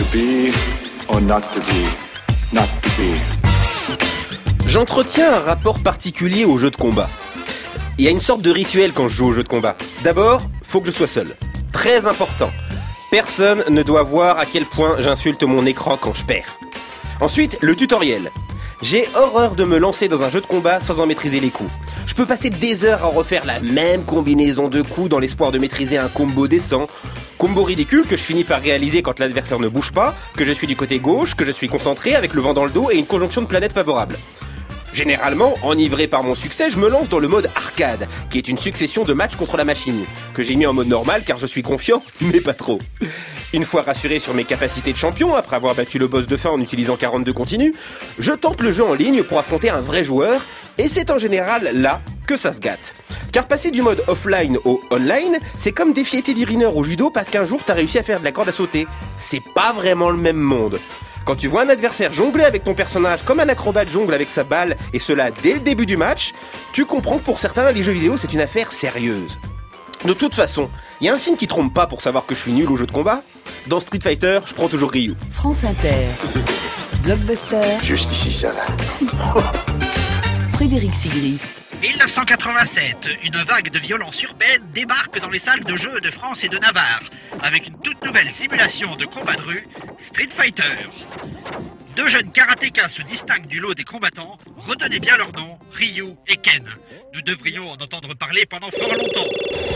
be or not to be, not to be. J'entretiens un rapport particulier au jeu de combat. Il y a une sorte de rituel quand je joue au jeu de combat. D'abord, faut que je sois seul. Très important. Personne ne doit voir à quel point j'insulte mon écran quand je perds. Ensuite, le tutoriel. J'ai horreur de me lancer dans un jeu de combat sans en maîtriser les coups. Je peux passer des heures à refaire la même combinaison de coups dans l'espoir de maîtriser un combo décent. Combo ridicule que je finis par réaliser quand l'adversaire ne bouge pas, que je suis du côté gauche, que je suis concentré avec le vent dans le dos et une conjonction de planètes favorable. Généralement, enivré par mon succès, je me lance dans le mode arcade, qui est une succession de matchs contre la machine, que j'ai mis en mode normal car je suis confiant, mais pas trop. Une fois rassuré sur mes capacités de champion, après avoir battu le boss de fin en utilisant 42 continus, je tente le jeu en ligne pour affronter un vrai joueur, et c'est en général là que ça se gâte. Car passer du mode offline au online, c'est comme défier Teddy Riner au judo parce qu'un jour t'as réussi à faire de la corde à sauter. C'est pas vraiment le même monde. Quand tu vois un adversaire jongler avec ton personnage comme un acrobate jongle avec sa balle, et cela dès le début du match, tu comprends que pour certains, les jeux vidéo, c'est une affaire sérieuse. De toute façon, il y a un signe qui trompe pas pour savoir que je suis nul au jeu de combat. Dans Street Fighter, je prends toujours Ryu. France Inter, Blockbuster, Juste ici, ça va. Frédéric Sigrist. 1987, une vague de violence urbaine débarque dans les salles de jeux de France et de Navarre, avec une toute nouvelle simulation de combat de rue, Street Fighter. Deux jeunes karatékas se distinguent du lot des combattants, retenez bien leurs noms, Ryu et Ken. Nous devrions en entendre parler pendant fort longtemps.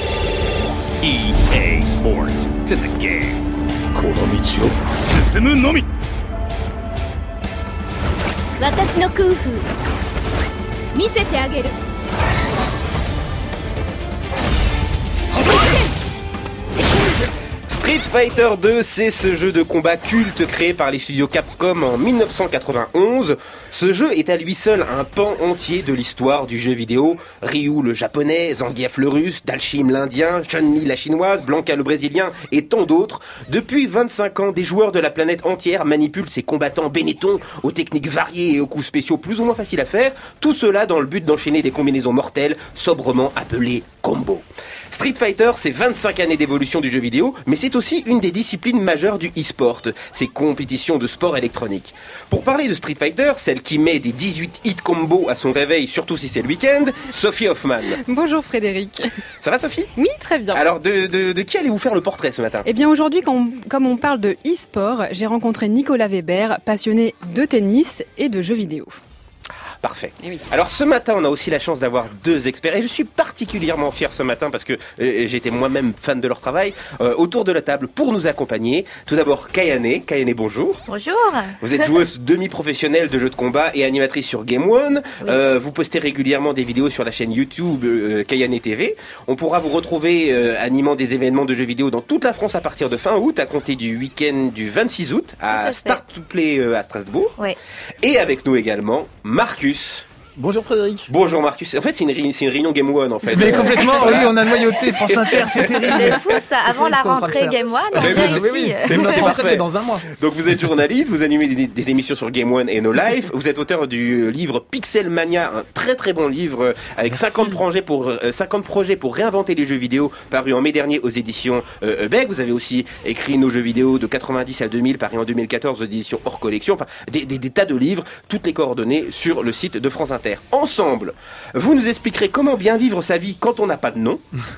EA Sports, to the game. この道を進むのみ。 私の空風見せてあげる。 Street Fighter 2, c'est ce jeu de combat culte créé par les studios Capcom en 1991. Ce jeu est à lui seul un pan entier de l'histoire du jeu vidéo. Ryu le japonais, Zangief le russe, Dalshim l'indien, Chun-Li la chinoise, Blanca le brésilien et tant d'autres. Depuis 25 ans, des joueurs de la planète entière manipulent ces combattants Benetton aux techniques variées et aux coups spéciaux plus ou moins faciles à faire. Tout cela dans le but d'enchaîner des combinaisons mortelles, sobrement appelées combo. Street Fighter, c'est 25 années d'évolution du jeu vidéo, mais c'est aussi une des disciplines majeures du e-sport, ces compétitions de sport électronique. Pour parler de Street Fighter, celle qui met des 18 hit combos à son réveil, surtout si c'est le week-end, Sophie Hoffman. Bonjour Frédéric. Ça va Sophie ? Oui, très bien. Alors, de qui allez-vous faire le portrait ce matin ? Eh bien aujourd'hui, comme on parle de e-sport, j'ai rencontré Nicolas Weber, passionné de tennis et de jeux vidéo. Parfait. Eh oui. Alors ce matin, on a aussi la chance d'avoir deux experts et je suis particulièrement fier ce matin parce que j'étais moi-même fan de leur travail autour de la table pour nous accompagner. Tout d'abord, Kayane. Kayane, bonjour. Bonjour. Vous êtes joueuse demi-professionnelle de jeux de combat et animatrice sur Game One. Oui. Vous postez régulièrement des vidéos sur la chaîne YouTube Kayane TV. On pourra vous retrouver animant des événements de jeux vidéo dans toute la France à partir de fin août, à compter du week-end du 26 août à Start to Play à Strasbourg. Oui. Et avec nous également, Marcus. Bonjour Frédéric. Bonjour Marcus. En fait, c'est une réunion Game One en fait. Mais complètement, oui, on a noyauté France Inter, c'est terrible. C'est fou ça, avant la rentrée Game One, on vient ici. Oui. C'est notre rentrée, c'est dans un mois. Donc vous êtes journaliste, vous animez des émissions sur Game One et No Life. Vous êtes auteur du livre Pixel Mania, un très très bon livre avec 50 projets pour réinventer les jeux vidéo, paru en mai dernier aux éditions Beck. Vous avez aussi écrit Nos jeux vidéo de 90 à 2000, paru en 2014 aux éditions hors collection. Enfin, des tas de livres, toutes les coordonnées sur le site de France Inter. Ensemble, vous nous expliquerez comment bien vivre sa vie quand on n'a pas de nom.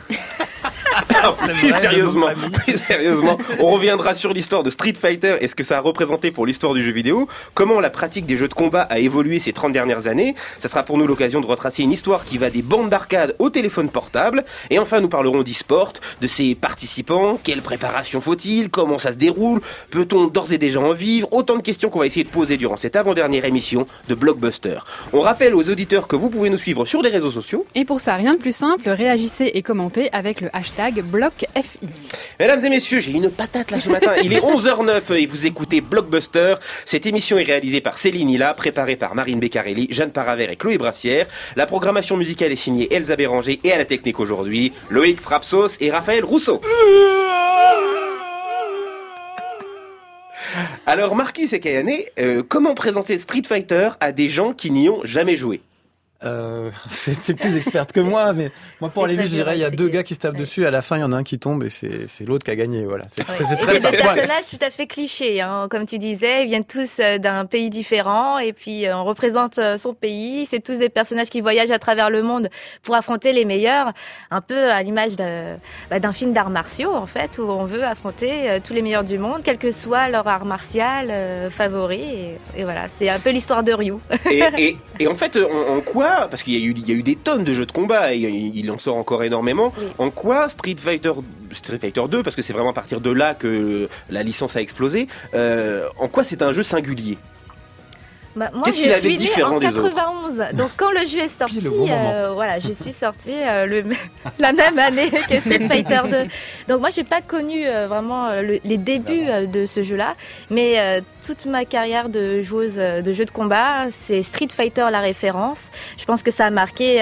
Alors, plus sérieusement, on reviendra sur l'histoire de Street Fighter et ce que ça a représenté pour l'histoire du jeu vidéo, comment la pratique des jeux de combat a évolué ces 30 dernières années. Ça sera pour nous l'occasion de retracer une histoire qui va des bandes d'arcade au téléphone portable. Et enfin, nous parlerons d'e-sport, de ses participants, quelle préparation faut-il, comment ça se déroule, peut-on d'ores et déjà en vivre, autant de questions qu'on va essayer de poser durant cette avant-dernière émission de Blockbuster. On rappelle aux auditeurs que vous pouvez nous suivre sur les réseaux sociaux. Et pour ça, rien de plus simple, réagissez et commentez avec le hashtag BlockFI. Mesdames et messieurs, j'ai une patate là ce matin. Il est 11h09 et vous écoutez Blockbuster. Cette émission est réalisée par Céline Hilla, préparée par Marine Beccarelli, Jeanne Paravert et Chloé Brassière. La programmation musicale est signée Elsa Béranger et à la technique aujourd'hui, Loïc Frapsos et Raphaël Rousseau. Alors Marcus et Kayane, comment présenter Street Fighter à des gens qui n'y ont jamais joué ? C'était plus experte que moi, mais moi pour C'est aller très vite, je dirais il y a expliqué. 2 gars qui se tapent dessus. À la fin, il y en a un qui tombe et c'est l'autre qui a gagné. Voilà, c'est Et très c'est simple. des personnages tout à fait clichés, hein. Comme tu disais, ils viennent tous d'un pays différent et puis on représente son pays. C'est tous des personnages qui voyagent à travers le monde pour affronter les meilleurs, un peu à l'image d'un film d'arts martiaux en fait, où on veut affronter tous les meilleurs du monde, quel que soit leur art martial favori. Et voilà, c'est un peu l'histoire de Ryu. Et en fait, en quoi, parce qu'il y a eu des tonnes de jeux de combat, et il en sort encore énormément, Oui. en quoi Street Fighter 2, parce que c'est vraiment à partir de là que la licence a explosé, en quoi c'est un jeu singulier? Moi, Qu'est-ce je qu'il avait suis née différent en des autres 91. Donc, quand le jeu est sorti, Pile au bon moment. voilà, je suis sortie la même année que Street Fighter 2. Donc, moi, j'ai pas connu vraiment les débuts de ce jeu-là. Mais toute ma carrière de joueuse de jeux de combat, c'est Street Fighter la référence. Je pense que ça a marqué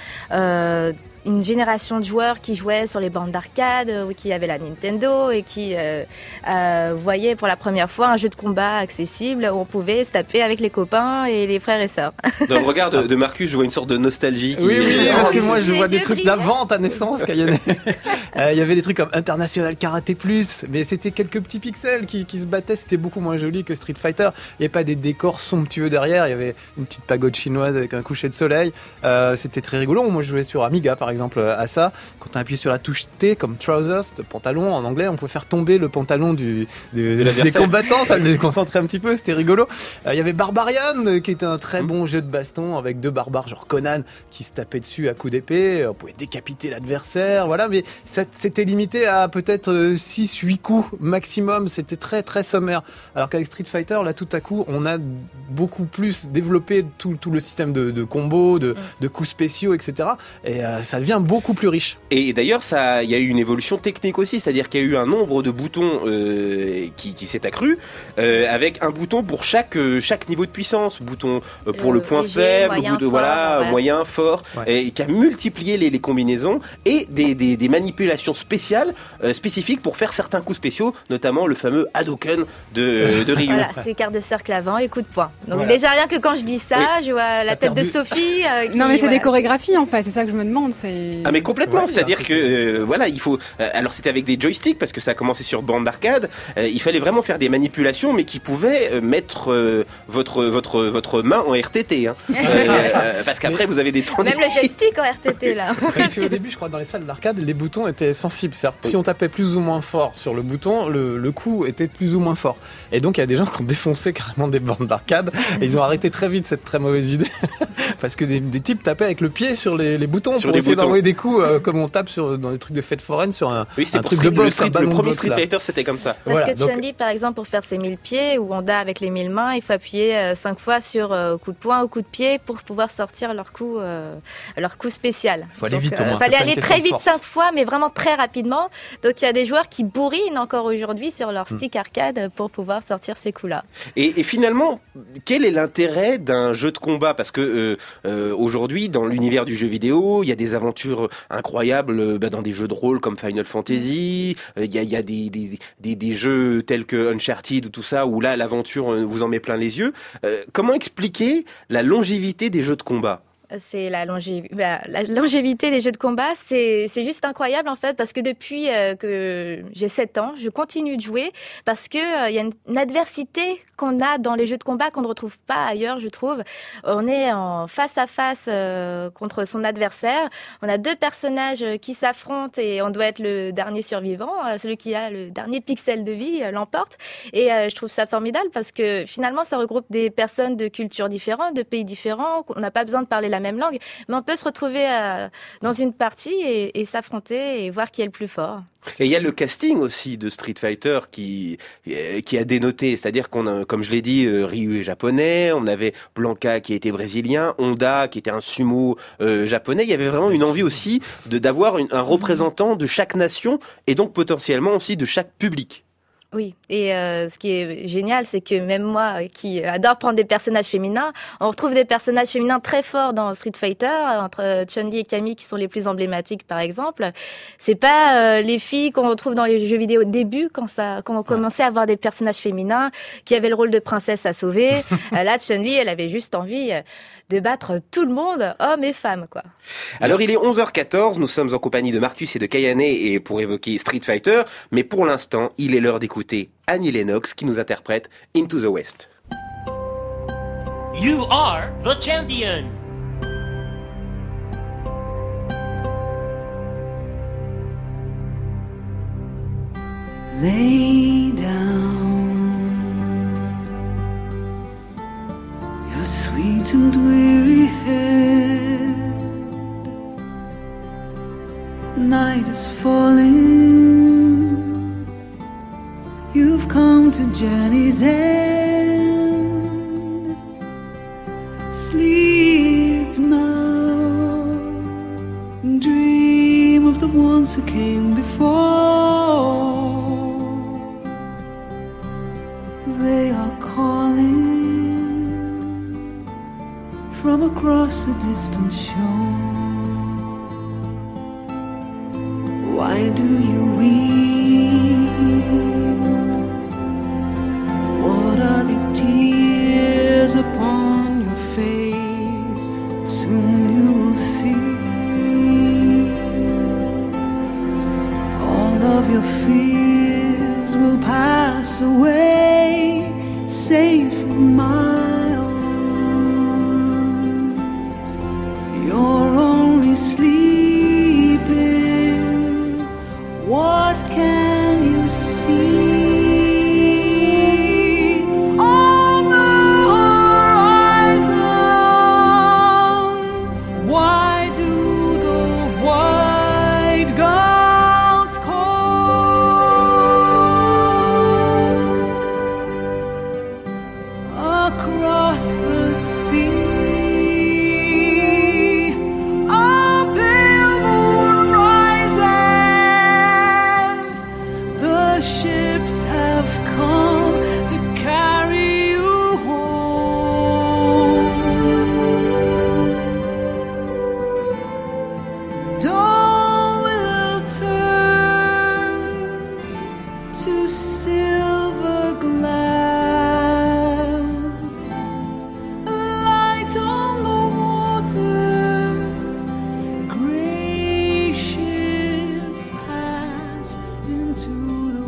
une génération de joueurs qui jouaient sur les bandes d'arcade ou qui avaient la Nintendo et qui voyaient pour la première fois un jeu de combat accessible où on pouvait se taper avec les copains et les frères et sœurs. Dans le regard de Marcus, je vois une sorte de nostalgie. Oui, parce que moi je Les vois des yeux trucs brillants. d'avant ta naissance. Il y avait des trucs comme International Karaté Plus, mais c'était quelques petits pixels qui se battaient. C'était beaucoup moins joli que Street Fighter. Il n'y avait pas des décors somptueux derrière. Il y avait une petite pagode chinoise avec un coucher de soleil. C'était très rigolo. Moi je jouais sur Amiga par exemple à ça. Quand on appuie sur la touche T comme trousers, de pantalon en anglais, on pouvait faire tomber le pantalon des combattants. Ça me déconcentrait un petit peu. C'était rigolo. Il y avait Barbarian qui était un très bon jeu de baston avec 2 barbares genre Conan qui se tapaient dessus à coups d'épée. On pouvait décapiter l'adversaire. Voilà, mais c'était limité à peut-être 6-8 coups maximum. C'était très très sommaire. Alors qu'avec Street Fighter, là tout à coup, on a beaucoup plus développé tout le système de combos, de coups spéciaux, etc. Et ça devient beaucoup plus riche. Et d'ailleurs, il y a eu une évolution technique aussi, c'est-à-dire qu'il y a eu un nombre de boutons qui s'est accru, avec un bouton pour chaque niveau de puissance, bouton pour le point léger, faible, moyen, bouton, fort, voilà. moyen, fort, Ouais. et qui a multiplié les combinaisons et des manipulations spéciales, spécifiques pour faire certains coups spéciaux, notamment le fameux Hadouken de Ryu. Voilà, c'est quart de cercle avant et coup de poing. Donc Voilà. déjà rien que quand je dis ça, je vois la tête de perdu. Sophie. Non, mais c'est voilà. des chorégraphies en fait, c'est ça que je me demande. Ah mais complètement, Ouais, c'est-à-dire il y a que voilà, il faut alors c'était avec des joysticks parce que ça a commencé sur bande d'arcade, il fallait vraiment faire des manipulations mais qui pouvaient mettre votre main en RTT hein. Parce qu'après vous avez des temps Même le joystick en RTT là. Parce qu'au début, je crois, dans les salles d'arcade, les boutons étaient sensibles. C'est-à-dire, si on tapait plus ou moins fort sur le bouton, le coup était plus ou moins fort. Et donc, il y a des gens qui ont défoncé carrément des bornes d'arcade. Et ils ont arrêté très vite cette très mauvaise idée. Parce que des types tapaient avec le pied sur les boutons Sur pour les essayer boutons. d'envoyer des coups comme on tape dans les trucs de fête foraine sur un Oui, c'était un pour truc de boxe, un le ballon de premier boxe, Street là. Fighter, c'était comme ça. Parce Voilà, que donc- Chun-Li, par exemple, pour faire ses 1000 pieds ou Honda avec les 1000 mains, il faut appuyer 5 fois sur coup de poing ou coup de pied pour pouvoir sortir leur coup spécial. Faut aller Donc, vite, au moins. fallait C'est pas une aller question très de vite force. 5 fois, mais vraiment très rapidement. Donc il y a des joueurs qui bourrinent encore aujourd'hui sur leur stick arcade pour pouvoir sortir ces coups-là. Et finalement, quel est l'intérêt d'un jeu de combat? Parce que aujourd'hui, dans l'univers du jeu vidéo, il y a des aventures incroyables dans des jeux de rôle comme Final Fantasy. Il y a des jeux tels que Uncharted ou tout ça, où là, l'aventure vous en met plein les yeux. Comment expliquer la longévité des jeux de combat? C'est la longévité des jeux de combat, c'est juste incroyable en fait, parce que depuis que j'ai 7 ans, je continue de jouer parce que il y a une adversité qu'on a dans les jeux de combat qu'on ne retrouve pas ailleurs, je trouve. On est en face à face contre son adversaire. On a 2 personnages qui s'affrontent et on doit être le dernier survivant, celui qui a le dernier pixel de vie l'emporte. Et je trouve ça formidable parce que finalement ça regroupe des personnes de cultures différentes, de pays différents. On n'a pas besoin de parler la même langue, mais on peut se retrouver dans une partie et s'affronter et voir qui est le plus fort. Et il y a le casting aussi de Street Fighter qui a dénoté, c'est-à-dire comme je l'ai dit, Ryu est japonais, on avait Blanca qui était brésilien, Honda qui était un sumo japonais. Il y avait vraiment une envie aussi d'avoir un représentant de chaque nation et donc potentiellement aussi de chaque public. Oui, et ce qui est génial, c'est que même moi, qui adore prendre des personnages féminins, on retrouve des personnages féminins très forts dans Street Fighter, entre Chun-Li et Camille qui sont les plus emblématiques, par exemple. C'est pas les filles qu'on retrouve dans les jeux vidéo au début, quand on commençait à avoir des personnages féminins qui avaient le rôle de princesse à sauver. Là, Chun-Li, elle avait juste envie de battre tout le monde, hommes et femmes, quoi. Alors, il est 11h14, nous sommes en compagnie de Marcus et de Kayane et pour évoquer Street Fighter, mais pour l'instant, il est l'heure d'écouter Annie Lennox qui nous interprète Into the West. You are the champion. Lay down your sweet and weary head. Night is falling. You've come to journey's end. Sleep now. Dream of the ones who came before. They are calling from across a distant shore. Why do you weep? What are these tears upon your face? Soon you will see all of your fears will pass away, safe in my arms. You're only sleeping. What can you see? On the horizon, why do the white gulls call? Across the sea, a pale moon rises. The ships have come to carry you home. Dawn will turn to silver glass. Light on the water. Gray ships pass into the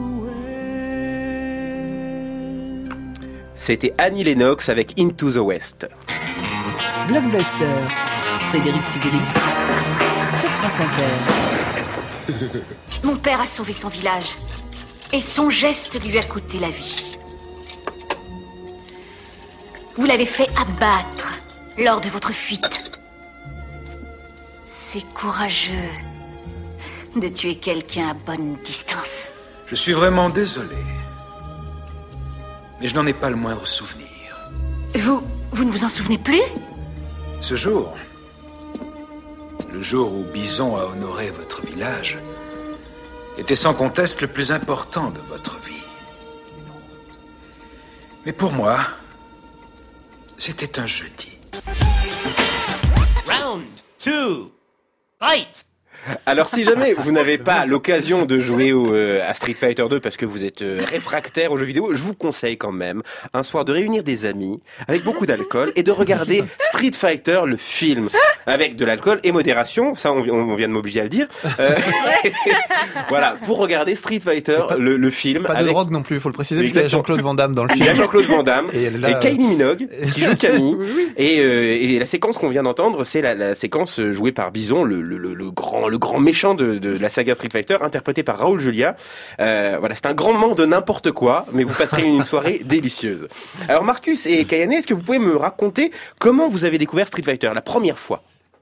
west. C'était Annie Lennox avec Into the West. Blockbuster, Frédéric Sigrist, sur France Inter. Mon père a sauvé son village. Et son geste lui a coûté la vie. Vous l'avez fait abattre lors de votre fuite. C'est courageux de tuer quelqu'un à bonne distance. Je suis vraiment désolé. Mais je n'en ai pas le moindre souvenir. Vous ne vous en souvenez plus? Ce jour, le jour où Bison a honoré votre village, était sans conteste le plus important de votre vie. Mais pour moi, c'était un jeudi. Round 2. Fight. Alors si jamais vous n'avez pas l'occasion de jouer à Street Fighter 2 parce que vous êtes réfractaire aux jeux vidéo, je vous conseille quand même un soir de réunir des amis avec beaucoup d'alcool et de regarder Street Fighter le film avec de l'alcool et modération, ça on vient de m'obliger à le dire. Voilà, pour regarder Street Fighter le film. Pas de drogue non plus, il faut le préciser, parce qu'il y a Jean-Claude Van Damme dans le film. Il y a Jean-Claude Van Damme et Kylie Minogue qui joue Camille. Oui. Et la séquence qu'on vient d'entendre, c'est la séquence jouée par Bison, le grand méchant de la saga Street Fighter, interprété par Raoul Julia. Voilà, c'est un grand moment de n'importe quoi, mais vous passerez une soirée délicieuse. Alors Marcus et Kayane, est-ce que vous pouvez me raconter comment vous avez découvert Street Fighter la première fois?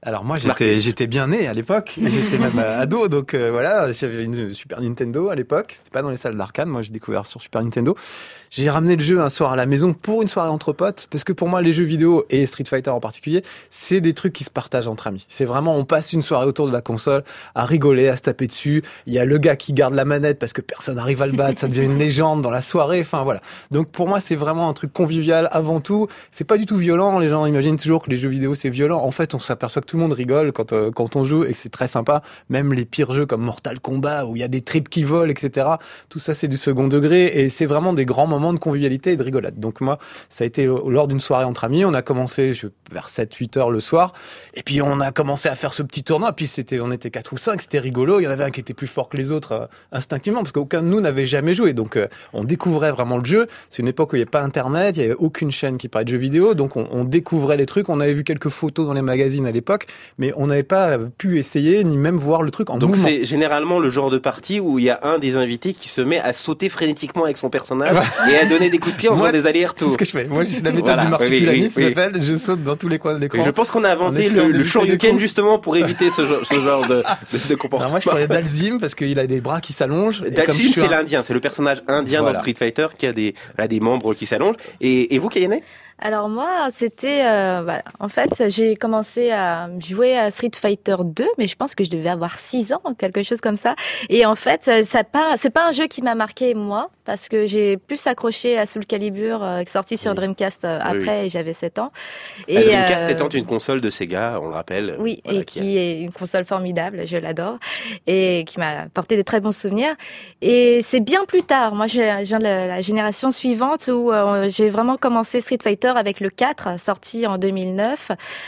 Alors moi j'étais bien né à l'époque, j'étais même ado, donc voilà, j'avais une Super Nintendo à l'époque, c'était pas dans les salles d'arcade, moi j'ai découvert sur Super Nintendo. J'ai ramené le jeu un soir à la maison pour une soirée entre potes, parce que pour moi les jeux vidéo et Street Fighter en particulier, c'est des trucs qui se partagent entre amis. C'est vraiment, on passe une soirée autour de la console à rigoler, à se taper dessus. Il y a le gars qui garde la manette parce que personne n'arrive à le battre, ça devient une légende dans la soirée. Enfin voilà. Donc pour moi c'est vraiment un truc convivial avant tout. C'est pas du tout violent. Les gens imaginent toujours que les jeux vidéo c'est violent. En fait on s'aperçoit que tout le monde rigole quand on joue et que c'est très sympa. Même les pires jeux comme Mortal Kombat où il y a des tripes qui volent, etc. Tout ça c'est du second degré et c'est vraiment des grands moments de convivialité et de rigolade. Donc moi, ça a été lors d'une soirée entre amis. On a commencé vers 7-8 heures le soir. Et puis on a commencé à faire ce petit tournoi. Puis on était 4 ou 5, c'était rigolo. Il y en avait un qui était plus fort que les autres instinctivement parce qu'aucun de nous n'avait jamais joué. Donc on découvrait vraiment le jeu. C'est une époque où il n'y avait pas Internet, il n'y avait aucune chaîne qui parlait de jeux vidéo. Donc on découvrait les trucs. On avait vu quelques photos dans les magazines à l'époque, mais on n'avait pas pu essayer ni même voir le truc en mouvement. Donc c'est généralement le genre de partie où il y a un des invités qui se met à sauter frénétiquement avec son personnage et à donner des coups de pied en faisant des allers-retours. C'est ce que je fais. Moi, c'est la méthode du marsupilami, ça s'appelle. Je saute dans tous les coins de l'écran. Et je pense qu'on a inventé le shoryuken justement pour éviter ce genre de comportement. Alors moi, je parlais d'Alzim parce qu'il a des bras qui s'allongent. Dalsim, c'est l'Indien. C'est le personnage indien dans Street Fighter qui a des membres qui s'allongent. Et vous, Kayane? Alors moi, c'était... en fait, j'ai commencé à jouer à Street Fighter 2, mais je pense que je devais avoir 6 ans, quelque chose comme ça. Et en fait, c'est pas un jeu qui m'a marqué, moi, parce que j'ai plus accroché à Soul Calibur, qui est sorti sur Dreamcast après, et j'avais 7 ans. Et Dreamcast étant une console de Sega, on le rappelle. Oui, voilà, et qui est une console formidable, je l'adore, et qui m'a apporté des très bons souvenirs. Et c'est bien plus tard, moi je viens de la génération suivante, où j'ai vraiment commencé Street Fighter avec le 4, sorti en 2009.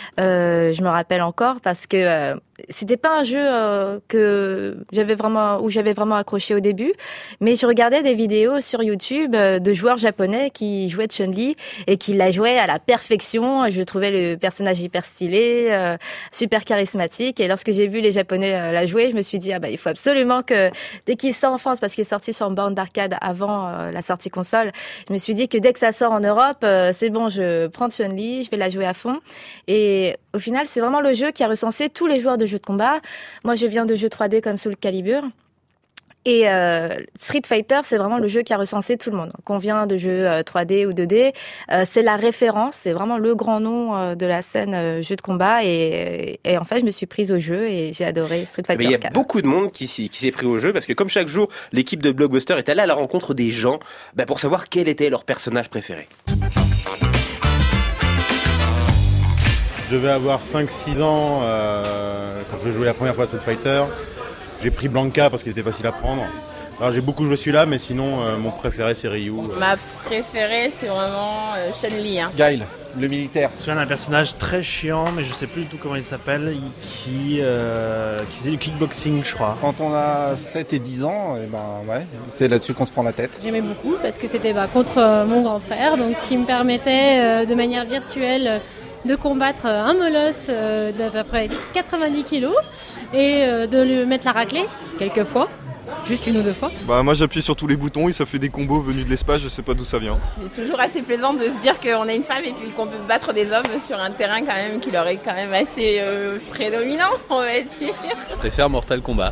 Je me rappelle encore parce que c'était pas un jeu où j'avais vraiment accroché au début, mais je regardais des vidéos sur YouTube de joueurs japonais qui jouaient de Chun-Li et qui la jouaient à la perfection. Je trouvais le personnage hyper stylé, super charismatique. Et lorsque j'ai vu les Japonais la jouer, je me suis dit il faut absolument que dès qu'il sort en France, parce qu'il est sorti sur une borne d'arcade avant la sortie console, je me suis dit que dès que ça sort en Europe, c'est bon, je prends Chun-Li, je vais la jouer à fond. Et au final, c'est vraiment le jeu qui a recensé tous les joueurs de jeux de combat. Moi, je viens de jeux 3D comme Soul Calibur. Et Street Fighter, c'est vraiment le jeu qui a recensé tout le monde. Qu'on vient de jeux 3D ou 2D, c'est la référence, c'est vraiment le grand nom de la scène jeu de combat. Et en fait, je me suis prise au jeu et j'ai adoré Street Fighter 4. Mais il y a beaucoup de monde qui s'est pris au jeu parce que comme chaque jour, l'équipe de Blockbuster est allée à la rencontre des gens pour savoir quel était leur personnage préféré. Je devais avoir 5-6 ans quand je jouais la première fois à Street Fighter. J'ai pris Blanca parce qu'il était facile à prendre. Alors j'ai beaucoup joué celui-là, mais sinon mon préféré c'est Ryu. Ma préférée c'est vraiment Chun-Li. Guile, le militaire. Je me souviens d'un personnage très chiant, mais je sais plus du tout comment il s'appelle, qui faisait du kickboxing, je crois. Quand on a 7 et 10 ans, c'est là-dessus qu'on se prend la tête. J'aimais beaucoup parce que c'était contre mon grand frère, donc qui me permettait de manière virtuelle de combattre un molosse d'à peu près 90 kilos et de lui mettre la raclée, quelques fois, juste 1 ou 2 fois. Moi j'appuie sur tous les boutons et ça fait des combos venus de l'espace, je sais pas d'où ça vient. C'est toujours assez plaisant de se dire qu'on est une femme et puis qu'on peut battre des hommes sur un terrain quand même qui leur est quand même assez prédominant, on va dire. Je préfère Mortal Kombat.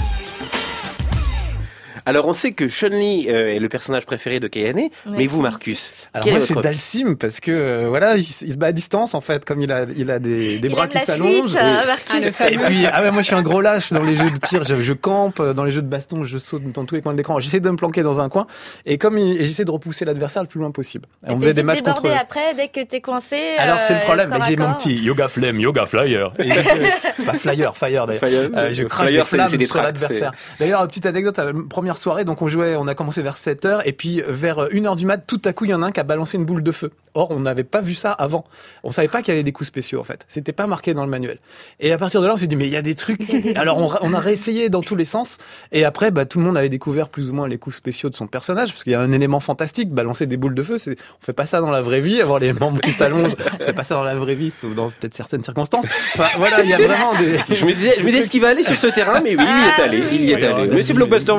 Alors on sait que Chun-Li est le personnage préféré de Kayane, mais vous Marcus? Alors moi c'est Dalsim parce que il se bat à distance en fait, comme il a des bras qui s'allongent. Et puis moi je suis un gros lâche dans les jeux de tir, je campe, dans les jeux de baston je saute dans tous les coins de l'écran, j'essaie de me planquer dans un coin et j'essaie de repousser l'adversaire le plus loin possible. Et on faisait des matchs contre après dès que t'es coincé. Alors c'est le problème, j'ai mon petit yoga flame, yoga flyer. Fire d'ailleurs. Je crache des flammes sur l'adversaire. D'ailleurs petite anecdote, première soirée, donc on a commencé vers 7h et puis vers 1h du mat, tout à coup il y en a un qui a balancé une boule de feu. Or on n'avait pas vu ça avant. On savait pas qu'il y avait des coups spéciaux en fait. C'était pas marqué dans le manuel. Et à partir de là on s'est dit mais il y a des trucs. Alors on a réessayé dans tous les sens et après tout le monde avait découvert plus ou moins les coups spéciaux de son personnage parce qu'il y a un élément fantastique, balancer des boules de feu, on fait pas ça dans la vraie vie, avoir les membres qui s'allongent, on fait pas ça dans la vraie vie sauf dans peut-être certaines circonstances. Enfin voilà, il y a vraiment des... Je me disais ce qui va aller sur ce terrain, mais oui, il y est allé. Monsieur Blockbuster, vous pouvez y aller.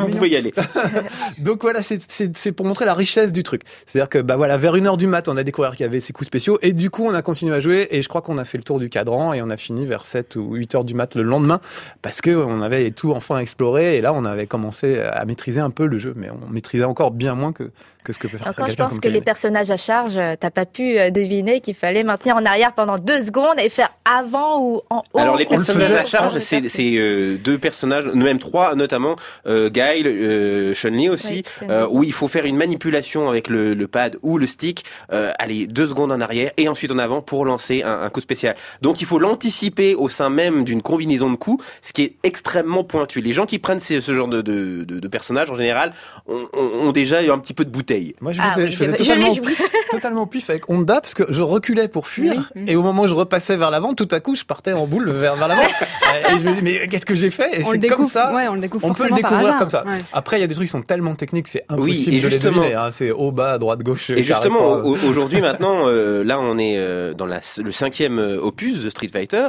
aller. Donc voilà, c'est pour montrer la richesse du truc. C'est-à-dire que voilà, vers 1h du mat, on a découvert qu'il y avait ces coups spéciaux et du coup, on a continué à jouer et je crois qu'on a fait le tour du cadran et on a fini vers 7 ou 8h du mat le lendemain parce que on avait tout enfin exploré et là, on avait commencé à maîtriser un peu le jeu, mais on maîtrisait encore bien moins que ce que peut faire Encore, je quelqu'un pense comme que les Kayamek. personnages à charge, t'as pas pu deviner qu'il fallait maintenir en arrière pendant 2 secondes et faire avant ou en haut. Alors les On le personnages faisait. à charge, c'est 2 personnages, même 3 notamment, Guile, Chun-Li aussi, Oui, c'est vrai. où il faut faire une manipulation avec le pad ou le stick, aller 2 secondes en arrière et ensuite en avant pour lancer un coup spécial. Donc il faut l'anticiper au sein même d'une combinaison de coups, ce qui est extrêmement pointu. Les gens qui prennent ce genre de personnages en général ont déjà eu un petit peu de bouteille. Moi, je faisais totalement pif avec Honda parce que je reculais pour fuir et au moment où je repassais vers l'avant, tout à coup, je partais en boule vers l'avant et je me dis mais qu'est-ce que j'ai fait? Et On le c'est comme découvre, ça. ouais, on le découvre On peut le forcément par découvrir hasard. comme ça. Ouais. Après, il y a des trucs qui sont tellement techniques, c'est Oui, impossible et de les justement- deviner. Hein. C'est haut, bas, droite, gauche. Et justement, carré, croix. aujourd'hui maintenant, là on est dans le 5e opus de Street Fighter.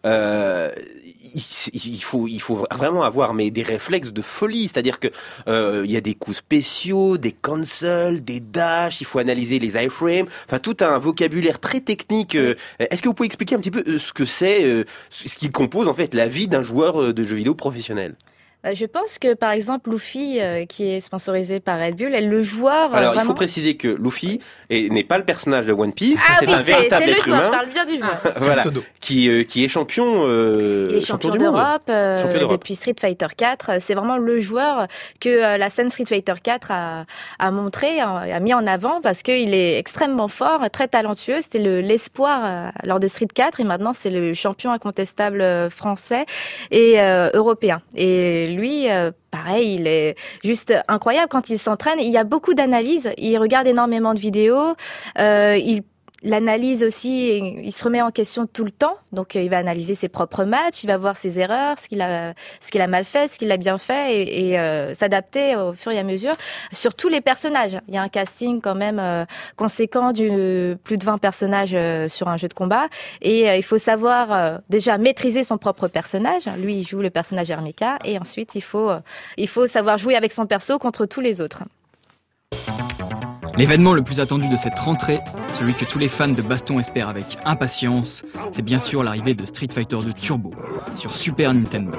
Il faut vraiment avoir des réflexes de folie, c'est-à-dire que il y a des coups spéciaux, des cancels, des dashs, il faut analyser les iframes, enfin tout un vocabulaire très technique. Est-ce que vous pouvez expliquer un petit peu ce que c'est, ce qui compose en fait la vie d'un joueur de jeux vidéo professionnel? Je pense que par exemple Luffy, qui est sponsorisé par Red Bull, est le joueur. Alors il vraiment... faut préciser que Luffy n'est pas le personnage de One Piece, Ah c'est oui, un véritable c'est le être joueur, humain. je parle bien du joueur. Voilà, qui est champion, Il est champion du monde. d'Europe Champion d'Europe. depuis Street Fighter 4. C'est vraiment le joueur que la scène Street Fighter 4 a montré, a mis en avant parce qu'il est extrêmement fort, très talentueux. C'était l'espoir lors de Street 4 et maintenant c'est le champion incontestable français et européen. Et lui, pareil, il est juste incroyable quand il s'entraîne. Il y a beaucoup d'analyses. Il regarde énormément de vidéos. Il analyse aussi, il se remet en question tout le temps. Donc, il va analyser ses propres matchs, il va voir ses erreurs, ce qu'il a mal fait, ce qu'il a bien fait et s'adapter au fur et à mesure sur tous les personnages. Il y a un casting quand même conséquent plus de 20 personnages sur un jeu de combat et il faut savoir déjà maîtriser son propre personnage. Lui, il joue le personnage Hermika et ensuite il faut savoir jouer avec son perso contre tous les autres. L'événement le plus attendu de cette rentrée, celui que tous les fans de baston espèrent avec impatience, c'est bien sûr l'arrivée de Street Fighter 2 Turbo sur Super Nintendo.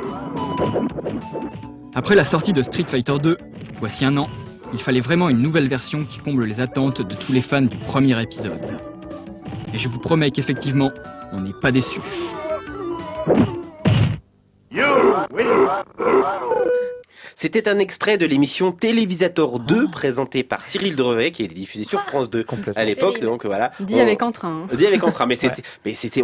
Après la sortie de Street Fighter 2, voici un an, il fallait vraiment une nouvelle version qui comble les attentes de tous les fans du premier épisode. Et je vous promets qu'effectivement, on n'est pas déçus. C'était un extrait de l'émission Télévisateur 2 présentée par Cyril Drevet qui a été diffusée sur France 2 à l'époque. Cyril. Donc voilà. Dit avec entrain. Dit avec entrain, mais c'était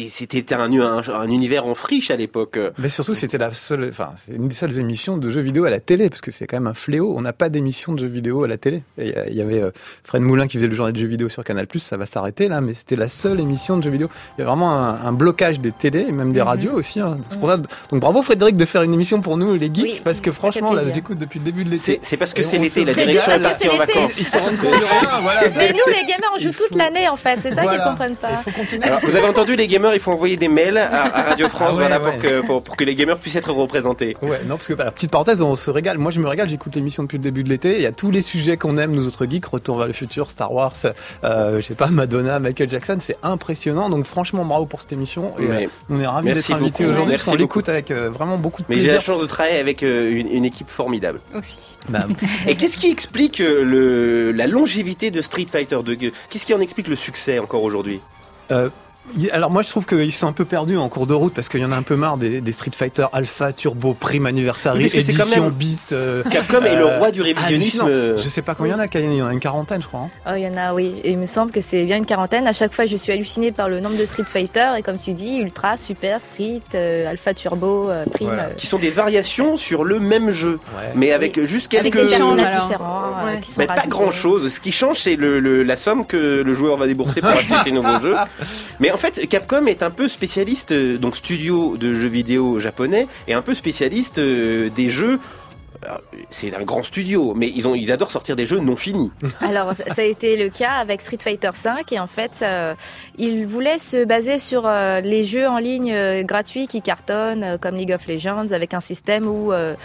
un univers en friche à l'époque. Mais surtout, c'est une des seules émissions de jeux vidéo à la télé, parce que c'est quand même un fléau. On n'a pas d'émission de jeux vidéo à la télé. Il y avait Fred Moulin qui faisait le journal de jeux vidéo sur Canal+, ça va s'arrêter là, mais c'était la seule émission de jeux vidéo. Il y a vraiment un blocage des télés et même des radios aussi. Hein. C'est pour ça, donc bravo Frédéric de faire une émission pour nous, les geeks, parce que franchement, là, j'écoute depuis le début de l'été. C'est parce que c'est l'été, la direction est partie en vacances. Ils se rendent compte de rien, voilà. Mais nous, les gamers, on joue toute l'année en fait. C'est ça qu'ils comprennent pas. Alors, vous avez entendu, les gamers, il faut envoyer des mails à Radio France, pour que les gamers puissent être représentés. Ouais, non, parce que la petite parenthèse, on se régale. Moi, je me régale. J'écoute l'émission depuis le début de l'été. Il y a tous les sujets qu'on aime, nous autres geeks. Retour vers le futur, Star Wars, je sais pas, Madonna, Michael Jackson. C'est impressionnant. Donc, franchement, bravo pour cette émission. Et on est ravis d'être invités aujourd'hui. On l'écoute avec vraiment beaucoup de plaisir. Mais j'ai la chance de travailler avec une équipe formidable. Aussi. Et qu'est-ce qui explique la longévité de Street Fighter 2 ? Qu'est-ce qui en explique le succès encore aujourd'hui ? Alors moi je trouve qu'ils sont un peu perdus en cours de route parce qu'il y en a un peu marre des Street Fighter Alpha, Turbo, Prime Anniversary, édition bis. Capcom est le roi du révisionnisme. Je sais pas combien il y en a une quarantaine je crois. Oh, il y en a, oui. Et il me semble que c'est bien une quarantaine. À chaque fois je suis hallucinée par le nombre de Street Fighter et comme tu dis, Ultra, Super, Street, Alpha, Turbo, Prime. Voilà. Qui sont des variations sur le même jeu, mais avec juste quelques... Avec des personnages différents. Qui sont mais pas grand chose. Ce qui change c'est la somme que le joueur va débourser pour acheter ses nouveaux jeux. Mais en fait, Capcom est un peu spécialiste, donc studio de jeux vidéo japonais, et un peu spécialiste des jeux. Alors, c'est un grand studio, mais ils adorent sortir des jeux non finis. Alors, ça a été le cas avec Street Fighter V, et en fait, ils voulaient se baser sur les jeux en ligne gratuits qui cartonnent, comme League of Legends, avec un système où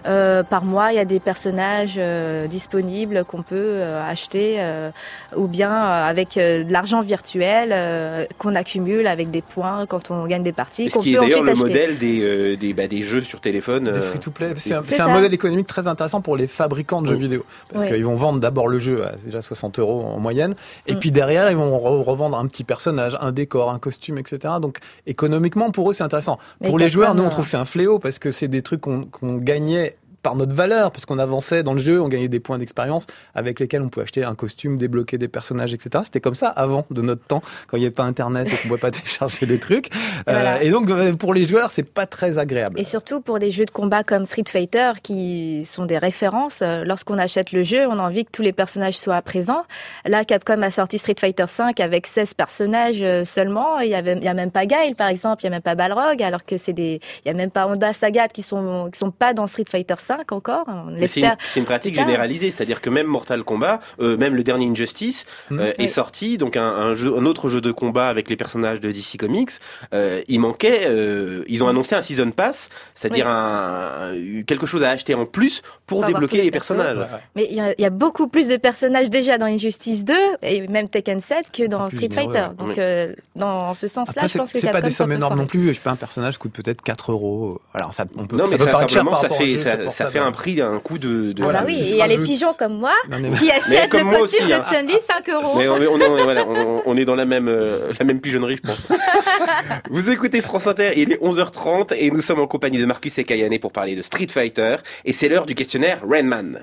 Par mois, il y a des personnages disponibles qu'on peut acheter ou bien avec de l'argent virtuel qu'on accumule avec des points quand on gagne des parties. Ce qui est d'ailleurs le modèle des jeux sur téléphone. Des free-to-play. C'est un modèle économique très intéressant pour les fabricants de jeux vidéo. Parce qu'ils vont vendre d'abord le jeu à déjà 60 € en moyenne. Et puis derrière, ils vont revendre un petit personnage, un décor, un costume, etc. Donc économiquement, pour eux, c'est intéressant. Pour les joueurs, nous, on trouve que c'est un fléau parce que c'est des trucs qu'on gagnait par notre valeur, parce qu'on avançait dans le jeu, on gagnait des points d'expérience avec lesquels on pouvait acheter un costume, débloquer des personnages, etc. C'était comme ça avant de notre temps, quand il n'y avait pas Internet et qu'on ne pouvait pas télécharger des trucs. Et donc, pour les joueurs, c'est pas très agréable. Et surtout pour des jeux de combat comme Street Fighter, qui sont des références, lorsqu'on achète le jeu, on a envie que tous les personnages soient présents. Là, Capcom a sorti Street Fighter 5 avec 16 personnages seulement. Il y a même pas Guile, par exemple, il y a même pas Balrog, alors que il y a même pas Honda Sagat qui sont pas dans Street Fighter 5 encore. C'est une pratique généralisée, c'est-à-dire que même Mortal Kombat, même le dernier Injustice est sorti, donc un autre jeu de combat avec les personnages de DC Comics. Il manquait, ils ont annoncé un Season Pass, c'est-à-dire quelque chose à acheter en plus pour débloquer les personnages. Mais il y a beaucoup plus de personnages déjà dans Injustice 2 et même Tekken 7 que dans Street Fighter. Donc dans ce sens-là, après, je pense que c'est pas des sommes énormes non plus. Je sais pas, un personnage coûte peut-être 4 €. Alors ça peut paraître cher par rapport au jeu, ça fait un prix, un coût de. Ah oui, il y a les pigeons comme moi qui achètent le costume de Chun-Li 5 €. Mais on est dans la même pigeonnerie, je pense. Vous écoutez France Inter, il est 11h30 et nous sommes en compagnie de Marcus et Kayane pour parler de Street Fighter. Et c'est l'heure du questionnaire Rainman.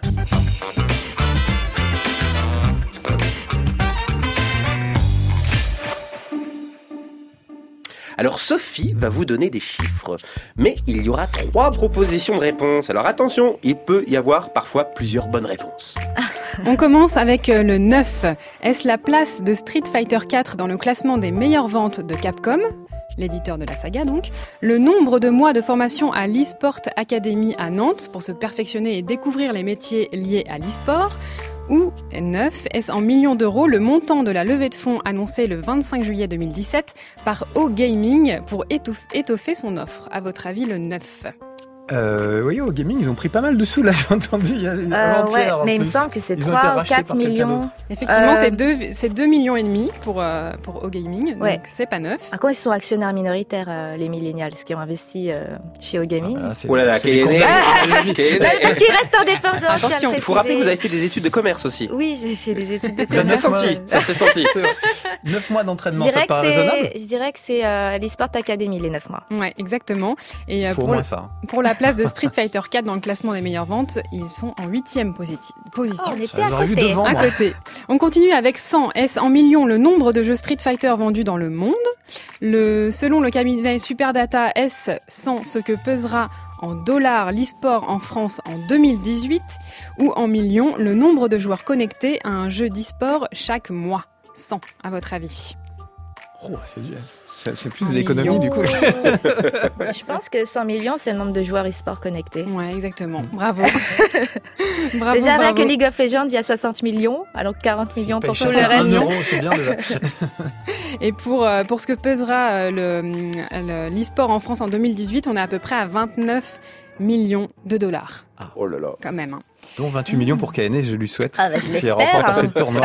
Alors Sophie va vous donner des chiffres, mais il y aura 3 propositions de réponse. Alors attention, il peut y avoir parfois plusieurs bonnes réponses. On commence avec le 9. Est-ce la place de Street Fighter 4 dans le classement des meilleures ventes de Capcom ? L'éditeur de la saga donc. Le nombre de mois de formation à l'eSport Academy à Nantes pour se perfectionner et découvrir les métiers liés à l'eSport. Ou 9. Est-ce en millions d'euros le montant de la levée de fonds annoncée le 25 juillet 2017 par O-Gaming pour étoffer son offre ? À votre avis, le 9 ? Oui, au gaming, ils ont pris pas mal de sous, là, j'ai entendu. Mais il me semble que c'est 3 ou 4 millions. Effectivement, c'est 2,5 millions pour O-Gaming, donc c'est pas 9. Par contre, ils sont actionnaires minoritaires, les millennials, qui ont investi chez O-Gaming. Oh là là, parce qu'il reste indépendant. Attention, il faut rappeler que vous avez fait des études de commerce aussi. Oui, j'ai fait des études de commerce. Ça s'est senti. 9 mois d'entraînement, ça paraît raisonnable. Je dirais que c'est l'eSport Academy, les 9 mois. Ouais, exactement. Et faut au moins ça. Pour la place de Street Fighter 4 dans le classement des meilleures ventes, ils sont en 8e position. On était à côté. On continue avec 100. Est-ce en millions le nombre de jeux Street Fighter vendus dans le monde ? Selon le cabinet Superdata, est-ce 100 ce que pesera en dollars l'e-sport en France en 2018 ? Ou en millions le nombre de joueurs connectés à un jeu d'e-sport chaque mois ? 100, à votre avis ? Oh, c'est plus de l'économie du coup. Je pense que 100 millions, c'est le nombre de joueurs e-sport connectés. Ouais, exactement. Bravo. Déjà, rien que League of Legends, il y a 60 millions, alors 40 millions pour tout le reste. 1 euro, c'est bien déjà. Et pour ce que pesera l'e-sport en France en 2018, on est à peu près à 29 millions de dollars. Ah. Oh là là. Quand même. Hein. Dont 28 millions pour Kayane, je lui souhaite. Si elle remporte assez de tournois.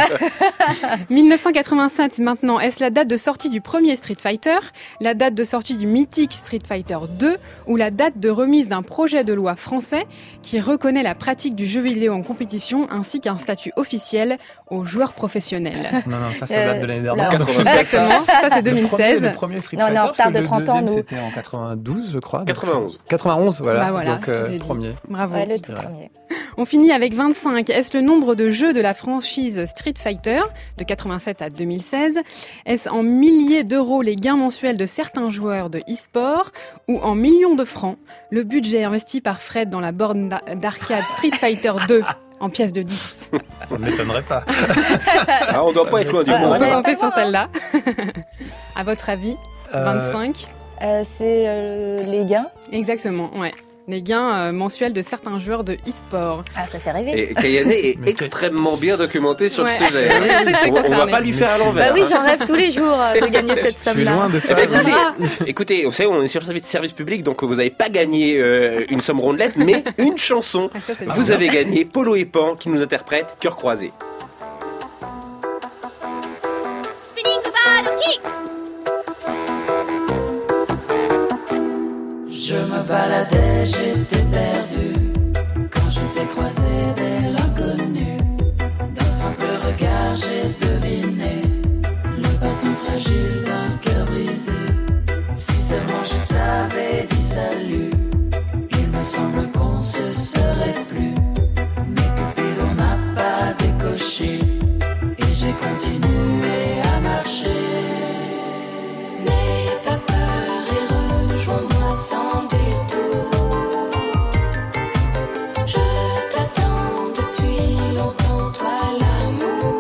1987 maintenant, est-ce la date de sortie du premier Street Fighter, la date de sortie du mythique Street Fighter 2 ou la date de remise d'un projet de loi français qui reconnaît la pratique du jeu vidéo en compétition ainsi qu'un statut officiel aux joueurs professionnels ? Non, ça date de l'année dernière. Exactement, ça c'est 2016. Le premier Street Fighter, on est en retard de 30 ans, nous. C'était en 92, je crois. 91, voilà. Donc premier. Bravo. Ouais, le tout premier. On finit avec 25. Est-ce le nombre de jeux de la franchise Street Fighter de 87 à 2016 ? Est-ce en milliers d'euros les gains mensuels de certains joueurs de e-sport ou en millions de francs le budget investi par Fred dans la borne d'arcade Street Fighter 2 en pièces de 10 ? Ça ne m'étonnerait pas. On ne doit pas être loin du compte. On peut compter sur celle-là. À votre avis, 25 c'est les gains. Exactement, ouais. les gains mensuels de certains joueurs de e-sport. Ah, ça fait rêver. Et Kayane est extrêmement bien documentée sur le sujet. On va pas lui faire à l'envers. Bah oui, j'en rêve tous les jours de gagner cette somme-là. Je suis loin de ça. Écoutez, vous savez, on est sur le service public, donc vous n'avez pas gagné une somme rondelette, mais une chanson. Vous avez gagné Polo et Pan qui nous interprète Cœur croisé. Je me baladais, j'étais perdu quand je t'ai croisé, belle inconnue. D'un simple regard, j'ai deviné le parfum fragile d'un cœur brisé. Si seulement je t'avais dit salut, il me semble qu'on se serait plus. Mais Cupidon n'a pas décoché et j'ai continué à marcher. N'aie pas peur et rejoins-moi sans détour. Je t'attends depuis longtemps, toi l'amour.